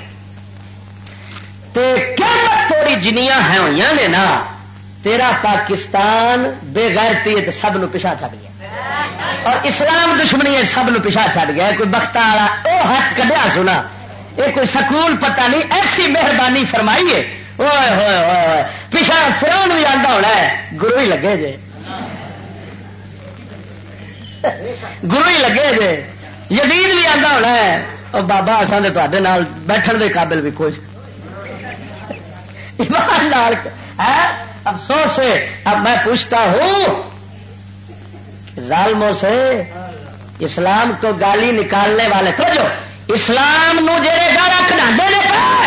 قیامت توڑی جنیاں ہیں ہوئی نے نا تیرا پاکستان بے غیرتی سب نو پیچھا چھڈ گیا اور اسلام دشمنی ہے سب نو پیچھا چھڈ گیا کوئی بختہ والا وہ ہاتھ کڈیا سنا یہ کوئی سکول پتہ نہیں ایسی مہربانی فرمائی ہے اوئے ہوئے ہوئے پیچھا فرعون بھی آتا ہونا ہے گرو ہی لگے جے گرو ہی لگے جے یزید بھی آتا ہونا ہے اور بابا اصل تے بیٹھن دے قابل بھی کچھ افسوس ہے اب میں پوچھتا ہوں ظالموں سے اسلام کو گالی نکالنے والے تو جو اسلام نو جڑے گالا کھڈاندے نے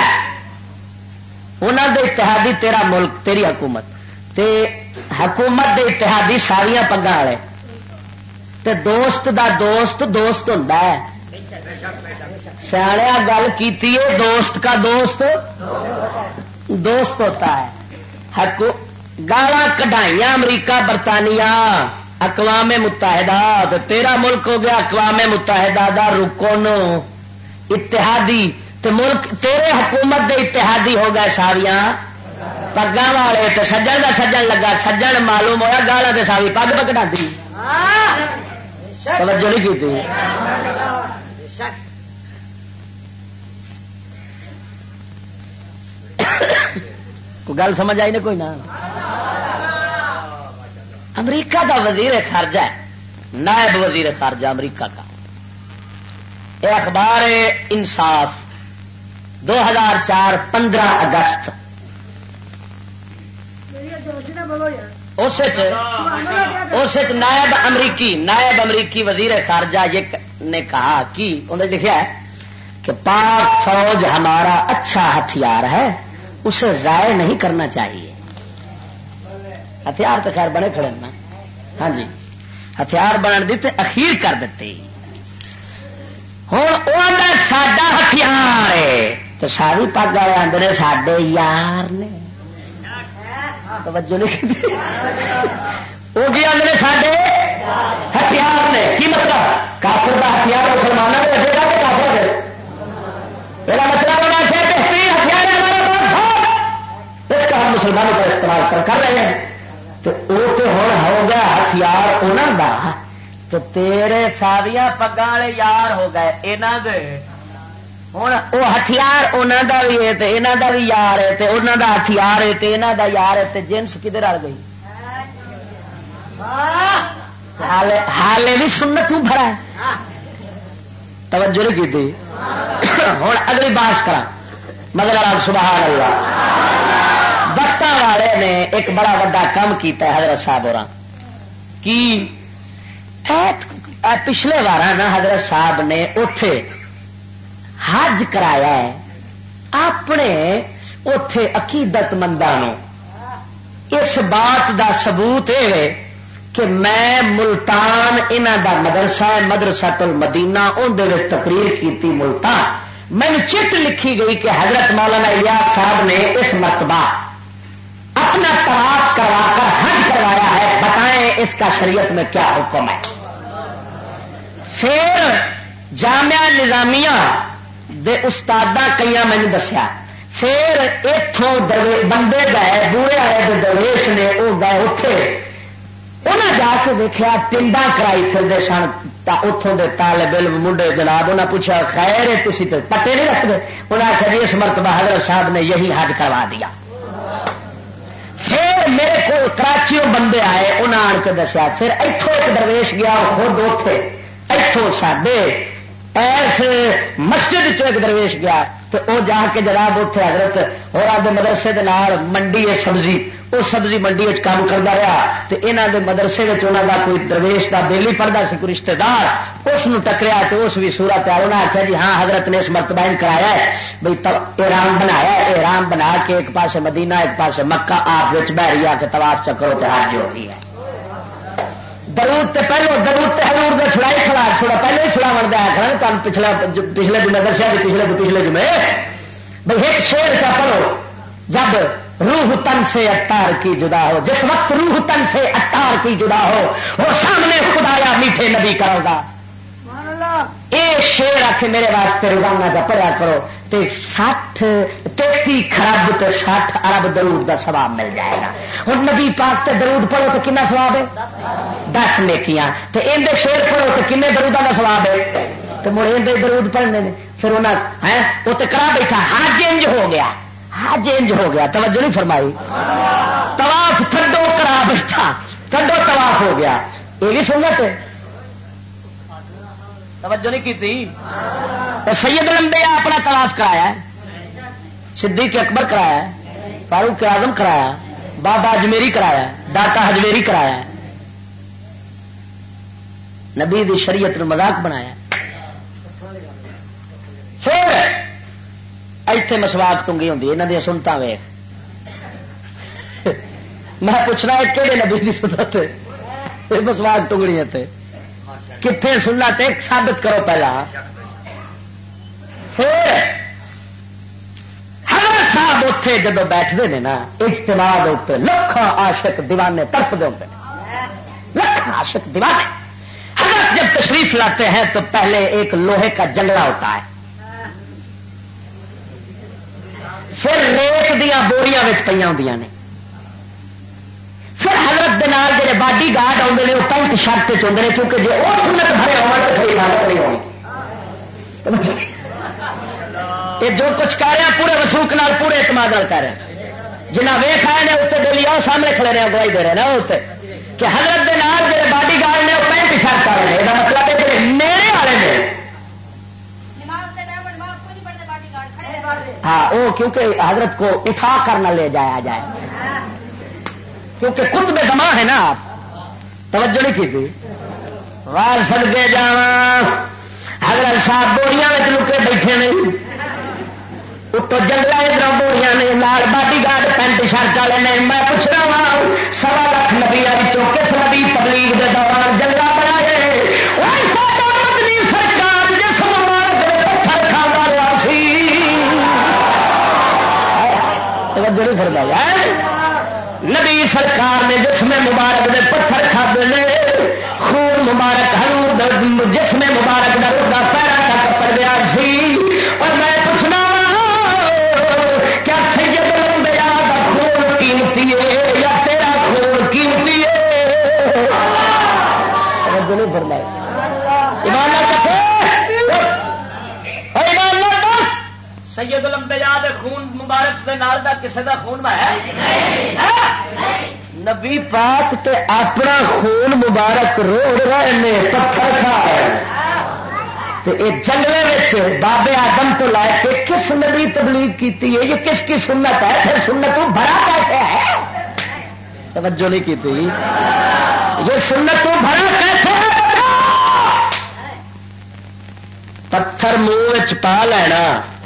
انہاں دے اتحادی تیرا ملک تیری حکومت تے حکومت دے اتحادی ساریاں پگاں والے تے دوست دا دوست دوست ہوندا ہے سیاڑیا گل کیتی ہے دوست کا دوست دوست ہوتا ہے گالاں کڈھائیاں امریکہ برطانیہ اقوام متحدہ تو تیرا ملک ہو گیا اقوام متحدہ دا رکن اتحادی تے ملک تیرے حکومت دے اتحادی ہو گئے ساریاں پگاں والے تے سجن دا سجن لگا سجن معلوم ہویا گالاں تے ساری پگ پکڑا دی توجہ نہیں کی تھی کوئی گل سمجھ آئی نا کوئی نہ امریکہ کا وزیر خارجہ ہے نائب وزیر خارجہ امریکہ کا یہ اخبار انصاف 2004 15 اگست اس نائب امریکی وزیر خارجہ یہ نے کہا کہ انہوں نے لکھا ہے کہ پاک فوج ہمارا اچھا ہتھیار ہے اسے ضائع نہیں کرنا چاہیے ہتھیار تو خیر بنے کھڑے نا ہاں جی ہتھیار بنن دی تے اخیر کر دیتے ہوں وہ ساڈا ہتھیار ہے تو ساری پگ والے آدھے ساڈے یار نے توجہ نہیں وہ کی آدھے ساڈے ہتھیار نے کی مطلب کافر کا ہتھیار مسلمانوں نے رکھے گا کہ کافر ہے میرا مطلب ہونا ہے کہ ہتھیار اس کا ہم مسلمانوں کا استعمال کر رہے ہیں تو وہ تو ہوں ہو گیا ہتھیار انہوں کا تو تیرے ساریاں پگاں والے یار ہو گئے یہاں دے ہوں وہ ہتھیار انہوں کا بھی ہے تو یہاں کا بھی یار ہے تو انہوں کا ہتھیار ہے تو یہاں کا یار ہے تو جنس کدھر رل گئی حالے بھی سنت کیوں بھرا ہے توجہ نہیں کی ہوں اگلی باس کرا مگر آگ سبحان اللہ. وقت والے نے ایک بڑا بڑا کام کیتا ہے حضرت صاحب اور کی پچھلے بار نا حضرت صاحب نے اتے حج کرایا ہے اپنے اتے عقیدت مندوں. اس بات دا ثبوت یہ کہ میں ملتان انہاں دا مدرسہ مدرسۃ المدینہ اندر تقریر کیتی ملتان. میں چٹ لکھی گئی کہ حضرت مولانا الیاس صاحب نے اس مرتبہ اپنا طواف کروا کر حج کروایا ہے، بتائیں اس کا شریعت میں کیا حکم ہے. پھر جامعہ نظامیہ دے استاداں کئی میں نے دسیا. پھر اتوں بندے گئے بوڑھے آئے درویش نے وہ گئے اتے انہیں جا کے دیکھا ٹنڈا کرائی پھرتے سن. اتوں کے طالب علم منڈے جناب انہیں پوچھا خیر ہے تھی تو پٹے نہیں رکھتے. انہیں آخر جی اس مرتبہ حضرت صاحب نے یہی حج کروا دیا. پھر میرے کو کراچیوں بندے آئے انہیں آن کے دسیا. پھر اتوں ایک درویش گیا خود اتے اتوں سڈے ایس مسجد ایک درویش گیا تو وہ جا کے جناب اتنے حضرت اور آدھے مدرسے کے نال منڈی ہے سبزی وہ سبزی منڈی کام کرتا رہا تو یہاں کے مدرسے انہوں کا کوئی درویش کا بیلی پڑھتا سی کوئی رشتے دار اس ٹکریا تو اس بھی صورت ہے. انہیں آخیا جی ہاں حضرت نے اس مرتبہ کرایا ہے بھائی احرام بنایا ہے. احرام بنا کے ایک پاسے مدینہ ایک پاسے مکہ آپ بہری آ کے طواف چکرو تے حج ہو گئی ہے. درود تے پہلو درود تے حضور دے چھڑائی کھڑا چھوڑا پہلے ہی چھڑا بنتا ہے کھڑا پچھلے جمعے دسیا پچھلے جمعے بھائی ایک شیر کا پڑھو جب روح تن سے اتار کی جدا ہو جس وقت روح تن سے اتار کی جدا ہو وہ سامنے خدایا میٹھے نبی کا روزہ. یہ شیر آ کے میرے واسطے روزانہ کا پڑھا کرو تو 33 خراب تے 60 ارب درود کا ثواب مل جائے گا. ہوں نبی پاک تے درود پڑھو تو کنا ثواب ہے 10 نیکیاں. تو اندر شیر پڑھو تو کنے درودوں کا ثواب ہے تو مڑ اندر درود پڑھنے نے. پھر انہیں وہ تو کرا بیٹھا حج انج ہو گیا حج انج ہو گیا. توجہ نہیں فرمائی. طواف تھڈو کرا بیٹھا تھڈو طواف ہو گیا. یہ بھی سنت ہے توجہ نہیں کی تھی. سید لمبے اپنا طواف کرایا ہے صدیق اکبر کرایا ہے فاروق اعظم کرایا بابا اجمیری کرایا داتا ہجویری کرایا نبی دی شریعت نے مذاق بنایا. پھر ایتھے مسواک ٹنگی ہوندی یہاں دیا سنتا ویخ میں پوچھنا ہے کہڑے نبی کی سنت مسواک ٹنگنی تے کتنے سنت ہے ثابت کرو پہلا. پھر حضرت صاحب اتے جب بیٹھتے ہیں نا اجتماع اتنے لکھاں عاشق دیوانے تڑپتے ہوتے ہیں لکھاں عاشق دیوانے. حضرت جب تشریف لاتے ہیں تو پہلے ایک لوہے کا جنگلہ ہوتا ہے پھر ریت دیا بوریاں پہ ہوں نے. پھر حضرت دے نال جڑے باڈی گارڈ آتے ہیں وہ پینٹ شرٹ چاہتے ہیں کیونکہ جی وہ سنت بھرے ہو تو کوئی عبادت نہیں ہونی. یہ جو کچھ کر رہے ہیں پورے وسوخ نال پورے اعتماد نال کر رہے ہیں. جنہیں ویخ آئے ہیں اتنے ڈیلی آؤ سامنے کھڑے رہے گواہی دے رہے ہیں نا اتنے کہ حضرت دے نال جڑے باڈی گارڈ نے وہ پینٹ شرٹ والے ہیں. یہ مطلب ہے کہ میرے والے نے ہاں وہ کیونکہ حضرت کو اٹھا کر نہ لے جایا جائے کیونکہ قطب زمان ہے نا. آپ توجہ نہیں کی تھی. وار سدکے جا حضرت صاحب بوریاں لکے بیٹھے نہیں اتو جنگل ادھر بوریاں نے لال باڈی گارڈ پینٹ شرٹ والے نے. میں پوچھ رہا وا 1.25 نبی کس نبی تبلیغ کے دوران جنگل بنائے نبی سرکار نے جسم مبارک دے پتھر کھادے نے خون مبارک حضور جسم مبارک دا روڈا پیرا تک پڑ گیا سی. اور میں پوچھنا کیا سید لمبیا دا خون قیمتی ہے یا تیرا خون قیمتی ہے؟ سید الانبیاء دے خون مبارک دے نال دا کسے دا خون ہے؟ نبی پاک تے اپنا خون مبارک روڑ رہے نے پتھر کھا رہے یہ جنگلے بابے آدم تو لے کے کس نبی تبلیغ کی ہے؟ یہ کس کی سنت ہے؟ پھر سنت تو بھرا کیسے ہے؟ توجہ نہیں کی تھی. یہ سنت تو بھرا کیسے ہے؟ پتھر منہ پا لینا.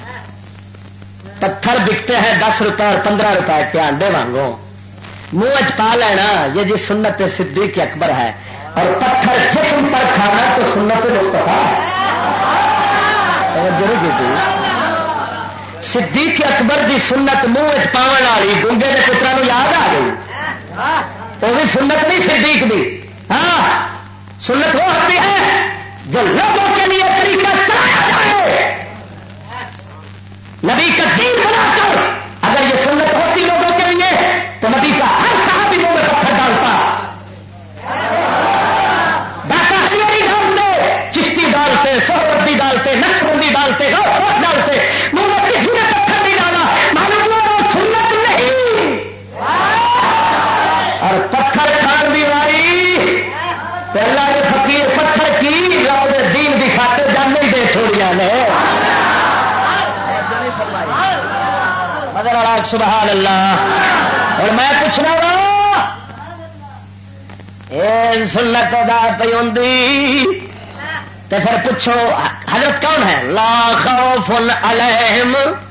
پتھر بکتے ہیں 10 روپے اور 15 روپے کے انڈے وانگوں. منہ پا لینا یہ جی سنت صدیق اکبر ہے. اور پتھر جسم پر کھانا تو سنت مصطفیٰ ہے. صدیق اکبر دی سنت منہ پاؤن والی گونگے کے پترا یاد آ گئی. وہ بھی سنت نہیں صدیق دی. ہاں سنت وہ ہوتی ہے جو لوگوں کے لیے طریقہ چلایا جائے نبی کا دین بنا کر. اگر یہ سنت ہوتی لوگوں کے لیے تو نبی کا ہر صحابی منہ میں پتھر ڈالتا. داتا ہریری ڈالتے, چشتی ڈالتے, سہروردی ڈالتے, نقشبندی ڈالتے, غوث ڈالتے, منہ میں کسی نے پتھر نہیں ڈالا. معلوم ہوا وہ سنت نہیں. اور پتھر کھان دی والی پہلا یہ فقیر پتھر کی رب دین دی خاطر جان نہیں دے چھوڑیا نے. مگر سبحان اللہ. اور میں پوچھنا وا سنت ادا پی ہوں تو پھر پوچھو حضرت کون ہے؟ لا خوف علیہم.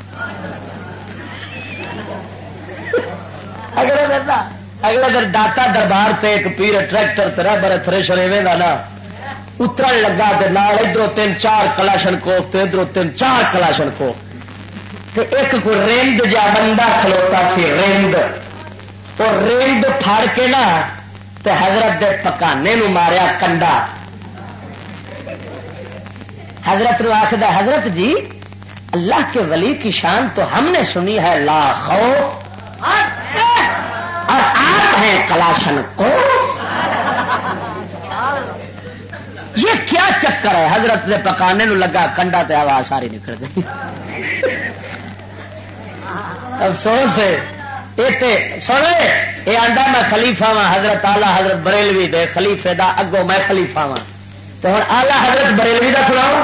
اگلے دن داتا دربار تے ایک پیر ٹریکٹر تیرا بڑے تھریشر ایویں دا نا اترن لگا تے نال ادھروں 3-4 کلاشن کوف تے ادھروں 3-4 کلاشن کوف. ایک کوئی رند جا بندہ کھلوتا سی. رند اور رند پھاڑ کے نا تے حضرت دے پکانے نو ماریا کنڈا. حضرت نو آخر حضرت جی اللہ کے ولی کی شان تو ہم نے سنی ہے لا خوف اور آپ ہیں کلاشن کو. یہ کیا چکر ہے؟ حضرت دے پکانے نو لگا کنڈا تے آواز ساری نکل گئی. افسوس ہے یہ سونے یہ آنڈا میں خلیفہ ہاں. حضرت آلہ حضرت بریلوی دے خلیفے دا اگوں میں خلیفہ ہاں. تو ہوں آلہ حضرت بریلوی دا سناؤ.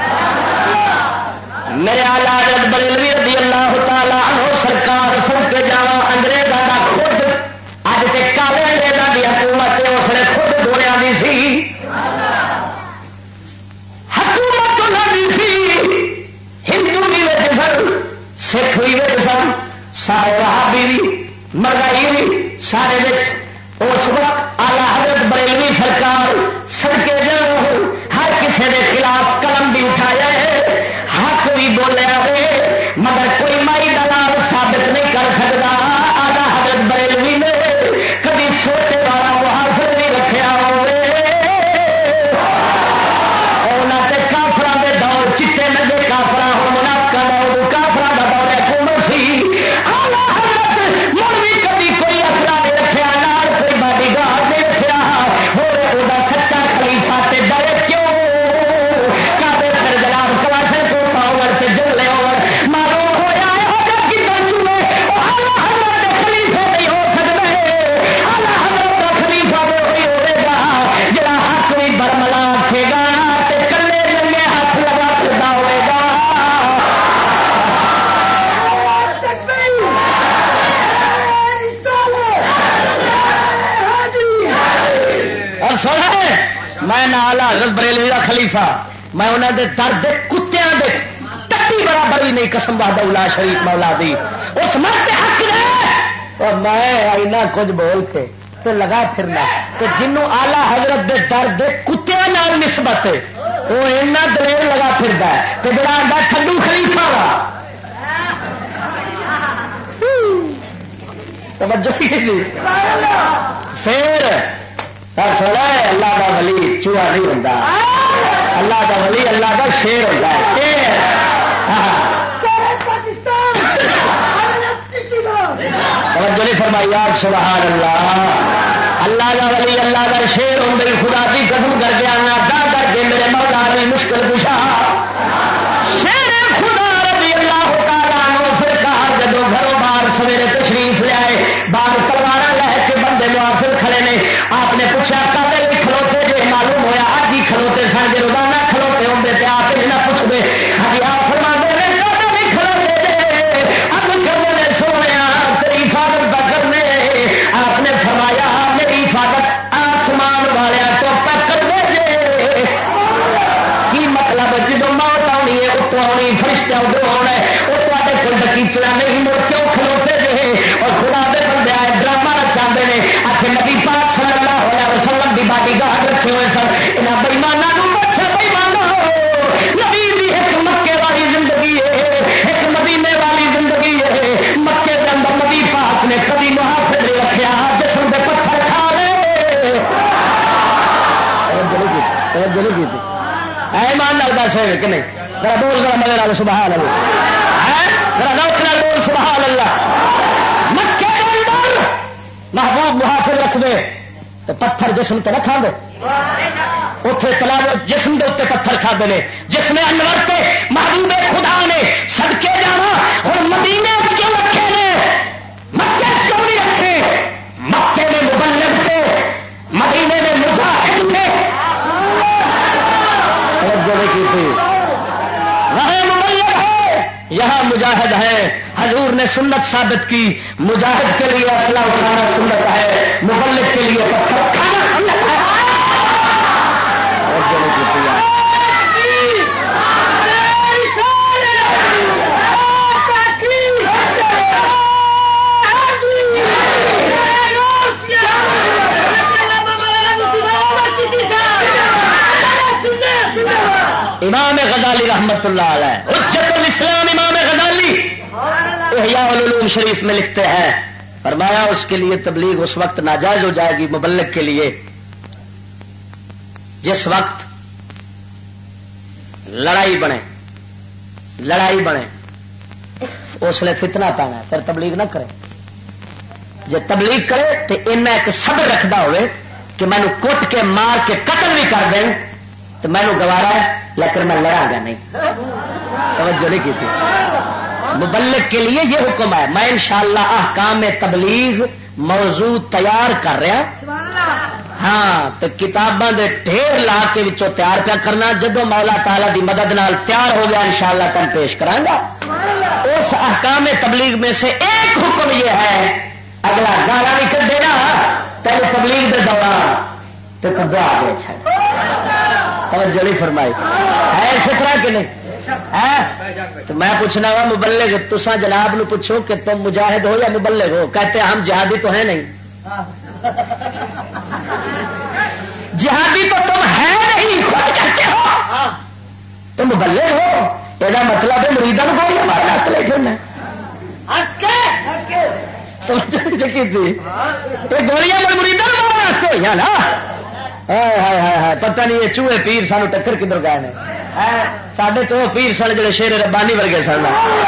میرے آلہ حضرت بریلوی رضی اللہ تعالی عنہ سرکار سن کے جاوا انگریزاں دا خود اج تے کالے انگریزاں دی حکومت اس نے خود ڈولیا دی سی. حکومت انہاں دی سی. ہندو بھی وچ سن, سکھ بھی وچ سن, سارے وہابی بھی مرغائی بھی سارے وچ. اس وقت آلہ حضرت بریلوی سرکار سڑکے جاؤ ہر کسی کے خلاف قلم بھی اٹھایا ہے, حق بھی بولیا ہے, مگر کوئی مائی دلال ثابت نہیں کر سکتا. آلہ حضرت بریلوی نے کبھی سوٹے والا محافظ نہیں رکھا ہوئے. انہوں نے کافرا کے دور چٹے نگے کافرا ہو منافقہ دور کافرا کا دور حکومت سی. آلہ حضرت مڑ بھی کبھی کوئی اصلہ نہیں رکھا, نال کوئی باڈی گارڈ نہیں رکھا. ہو سچا خلیفہ تے ڈرے کیوں کابے پھر جناب کلاشن کو پاور سے جملے ہو معلوم ہوا کدھر چلے. آلہ حضرت کے خلیفے نہیں ہو سکتے. آلہ حضرت کا خلیفہ وہی ہوئے گا جڑا حق بھی برملا رکھے گا تے کلے ننگے ہاتھ لگا پھردا ہوئے گا. اور سونا میں آلہ حضرت بریلوی کا خلیفہ میں انہوں دے درد کتیاں دے ٹٹی برابر بھی نہیں قسم وحدہ الا شریف مولا دی اس مرد حق دے. اور میں اینا کچھ بول کے تو لگا پھرنا تو جنوں آلہ حضرت دے درد کتیاں نال نسبت ہے وہ اینا دلیر لگا پھردا ہے تو جڑا آندا ٹھنڈو خلیفہ وا توجہ نہیں. پھر سونا ہے اللہ کا ولی چوہا نہیں ہوتا. اللہ کا ولی اللہ کا شیر ہوتا ہے. شیر توجہ نہیں فرمائی. آپ سبحان اللہ. اللہ کا ولی اللہ کا شیر ہوں گئی. خدا کی قدم کر کے آنا دا کر کے میرے مولا علی مشکل کشا شیر خدا رضی اللہ تعالیٰ عنہ سرکار جب گھروں باہر سویرے تشریف لے آئے باہر تلوار لے کے بندے محافظ کھڑے نے. آپ نے پوچھا کدے کھلوتے جی معلوم ہوا اج ہی کھلوتے سن. جی روزانہ کھلوتے ہوں تو آپ ٹیچر نہیں مڑ کیوں کھلوتے رہے اور خدا دے بندے آئے ڈرامہ رچاتے ہیں آخر نبی پاک صلی اللہ علیہ وسلم کی باڈی گارڈ رکھے ہوئے سن یہاں بےمانوں نبی بھی ایک مکے والی زندگی ہے ایک مدینے والی زندگی ہے مکے کے اندر نبی پاک نے کبھی محافظ نہیں رکھا جسم کے پتھر کھا لے ایمان لگتا سر کہ نہیں ذرا بول ذرا مگر آل سبحان اللہ ذرا روک نہ بول سبحان اللہ مکے کے اندر محبوب محافظ رکھ دے تو پتھر جسم تے رکھا دے اتنے تلا جسم کے اتنے پتھر کھاتے ہیں جس میں انور تے محبوب خدا نے صدقے جانا اور مدینے کیوں رکھے نے مکے کیوں نہیں رکھے مکے میں مبلغ تھے مدینے میں مجاہد تھے وہاں مبلغ ہے یہاں مجاہد ہے حضور نے سنت ثابت کی مجاہد کے لیے اسلحہ اٹھانا سنت ہے مبلغ کے لیے پتھر کھانا سنت ہے امام غزالی رحمت اللہ علیہ حجت الاسلام امام غزالی احیاء العلوم شریف میں لکھتے ہیں فرمایا اس کے لیے تبلیغ اس وقت ناجائز ہو جائے گی مبلغ کے لیے جس وقت لڑائی بنے اس لیے فتنہ پانا پھر تبلیغ نہ کرے جب تبلیغ کرے تو انہیں ایک صبر رکھتا ہوئے کہ میں نے کٹ کے مار کے قتل بھی کر دیں تو میں نے گوارا ہے لیکن میں لڑا گا نہیں توجہ نہیں کی تھی مبلغ کے لیے یہ حکم ہے میں انشاءاللہ احکام تبلیغ موضوع تیار کر رہا ہاں تو کتاباں دے ڈھیر لا کے وچوں تیار پیا کرنا جدو مولا تعالی دی مدد نال تیار ہو گیا انشاءاللہ تم پیش کروں گا اس احکام تبلیغ میں سے ایک حکم یہ ہے اگلا گالا نہیں کر دینا پہلے تبلیغ دے دوران تو کدو آ گیا توجہ نہیں فرمائی ہے اسی طرح کہ نہیں تو میں پوچھنا وا مبلغ تسا جناب نو پوچھو کہ تم مجاہد ہو یا مبلغ ہو کہتے ہیں ہم جہادی تو ہیں نہیں جہادی تو تم ہے نہیں خود کہتے ہو تم مبلغ ہو یہ مطلب ہے مریدوں کو گولیاں مارنے واسطے لے کے گولیاں مریدوں کو مارنے واسطے ہوئی نا پتہ نہیں یہ چوہے پیر سانو ٹکر کدھر گئے ہیں سڈے تو پیر سن جڑے شیر ربانی ورگے سن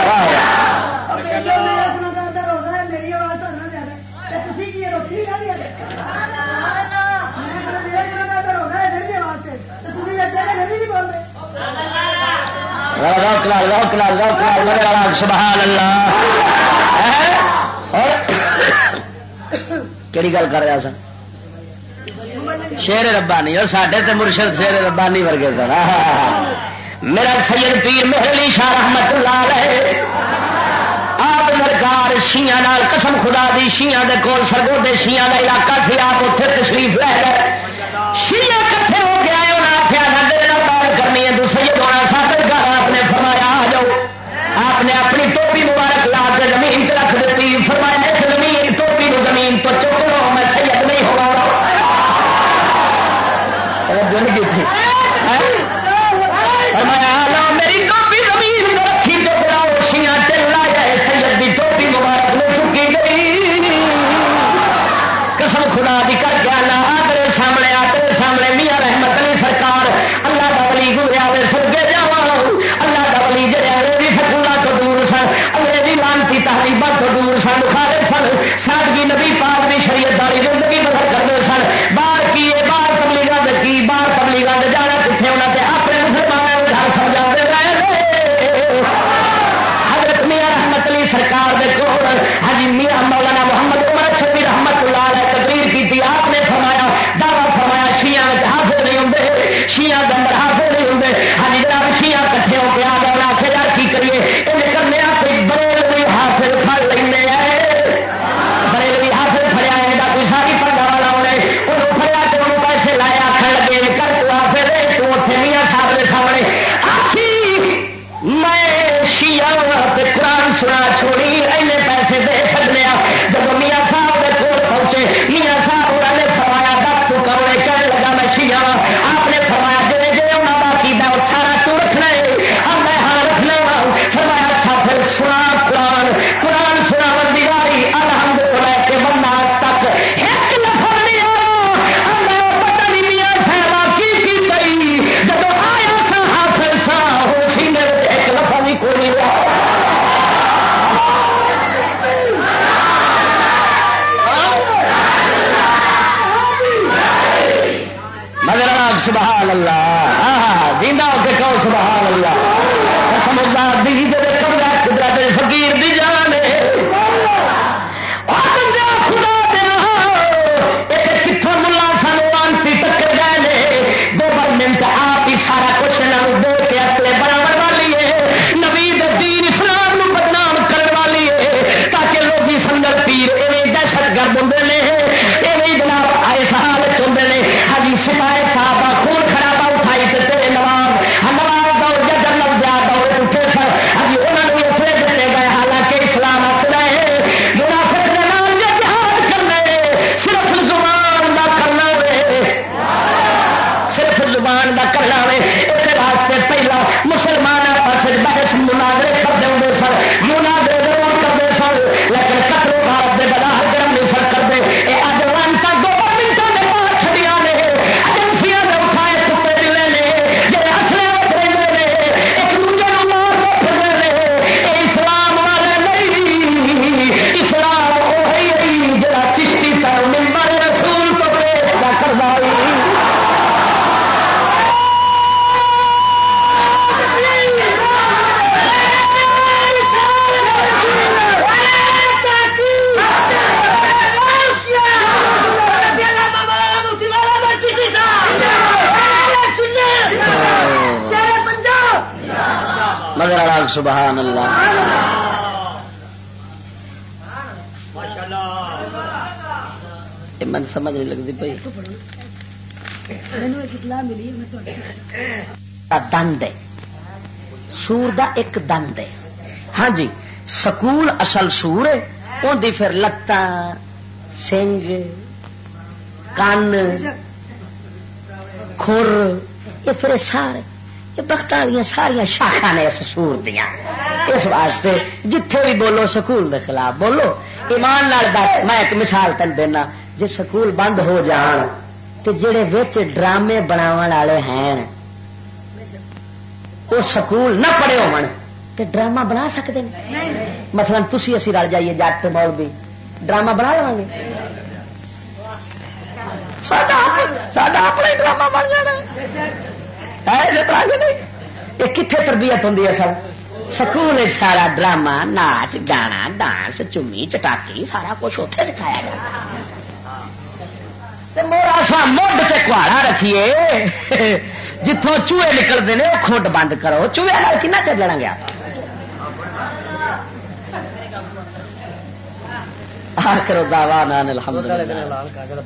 سبحان اللہ کہڑی گل کر رہا سن شیر ربانی اور سڈے تے مرشد شیر ربانی ورگے سن میرا سید پیر مہرلی شاہ رحمت اللہ علیہ آپ سرکار شیعہ نال قسم خدا دی شیعہ دے کول سرگودے شیعہ دا علاقہ سی آپ اتنے تشریف لے گئے شیعہ کٹھے ہو گیا انہیں آخیا سارے بات کرنی ہے تو سید ہونا سابر گھر آپ نے فرمایا آ جاؤ آپ نے اپنی ٹوپی مبارک لا کے زمین پہ رکھ دیتی فرمایا زمین ٹوپی کو زمین تو چک لو میں سید نہیں ہوا فرمایا میری ٹوپی زمین میں رکھی چک لاؤ شیعہ چلا جائے سید کی ٹوپی مبارک میں چکی گئی قسم خدا دی کر کے آنا تیرے سامنے میاں رحمت علی سرکار اللہ کا ولی گزریا وے سرگے جا اللہ کا ولی جڑے بھی سکولا تو دور سن انگریزی لانتی تحریبات تو دور سن مخالف سن سادگی نبی پاک کی شریعت والی زندگی بسر کرتے سن باہر کی باہر تبلیغات کی باہر تبلیغات جانا کتنے انہوں نے اپنے مسلمانوں کو گھر سمجھاتے رہے حضرت میاں رحمت علی سرکار کے کول حجی میاں مولانا محمد عمر شبیر رحمت اللہ علیہ تقریر کی آپ سبحان اللہ جیندہ ہو کے کہو سبحان اللہ سمجھدار دی دے قبضہ قدرت فقیر دی جان ہے خدا دے کتوں ملا سانو وانتی ٹکر گئے گورنمنٹ آپ ہی سارا کچھ انہوں دے کے اصلے برابر والی ہے نبی دین اسلام نو بدنام کرنے والی ہے تاکہ لوگ سمجھ پیر ایویں دہشت گرد ہوں نے ایویں جناب اس حالت ہوں نے ہاں سپاہی صاحب خون خرابہ اٹھائی تے تیرے نواب نواب دور یا جنرل زیاد دور اٹھے سر ہاں انہوں نے اسلے دیتے گئے حالانکہ اسلام اپنا ہے منافق کے نام یہ جہاد کرنا ہے صرف زبان دا کرنا ہے صرف زبان دا کرنا ہے اس واسطے پہلا مسلمان آپس بحث مناظرے کرتے ہوں سر مناظرے ضرور کرتے سر لیکن قتل و غارت دے بلا گرم نہیں سر کرتے یہ اج لانتا گورنمنٹوں نے پار چھڑیاں نے ایجنسیاں نے اٹھائے کتے ملے نے جہے اصلے رہتے نے ایک دوجے کو مارتے پھرتے نے یہ اسلام والے نہیں اسلام وہی جڑا چشتی کر منبر رسول تو پیش نہ کردا مگر سبحان اللہ من سمجھ نہیں لگتی پی دند ہے سور دا ایک دند ہے ہاں جی سکول اصل سور ہے اندی پھر لتاں سنگ کان کھر یہ پھر سارے یہ بخت والی ساریا شاخا نے اس سور دیا اس واسطے جتھے بھی بولو سکول کے خلاف بولو ایمان نال دس میں ایک مثال تین دینا جی سکول بند ہو جان تو جڑے وچ ڈرامے بناون والے ہیں وہ سکول نہ پڑھے ہون تے ڈرامہ بنا سکتے ہیں مثلا تسی اسی رل جائیے جٹ مولوی ڈرامہ بنا لواں گے ساڈا اپنا ڈرامہ بن جانا یہ کتنے تربیت ہوں سر سکول سارا ڈرامہ ناچ گانا ڈانس چومی چٹاکی سارا کچھ اتنے سکھایا جاتا میرا سا مڈ سے کہاڑا رکھیے جتوں چوہے نکلتے ہیں وہ کھڈ بند کرو چوہے کنا چر لڑا گیا آخر دعوانا الحمدللہ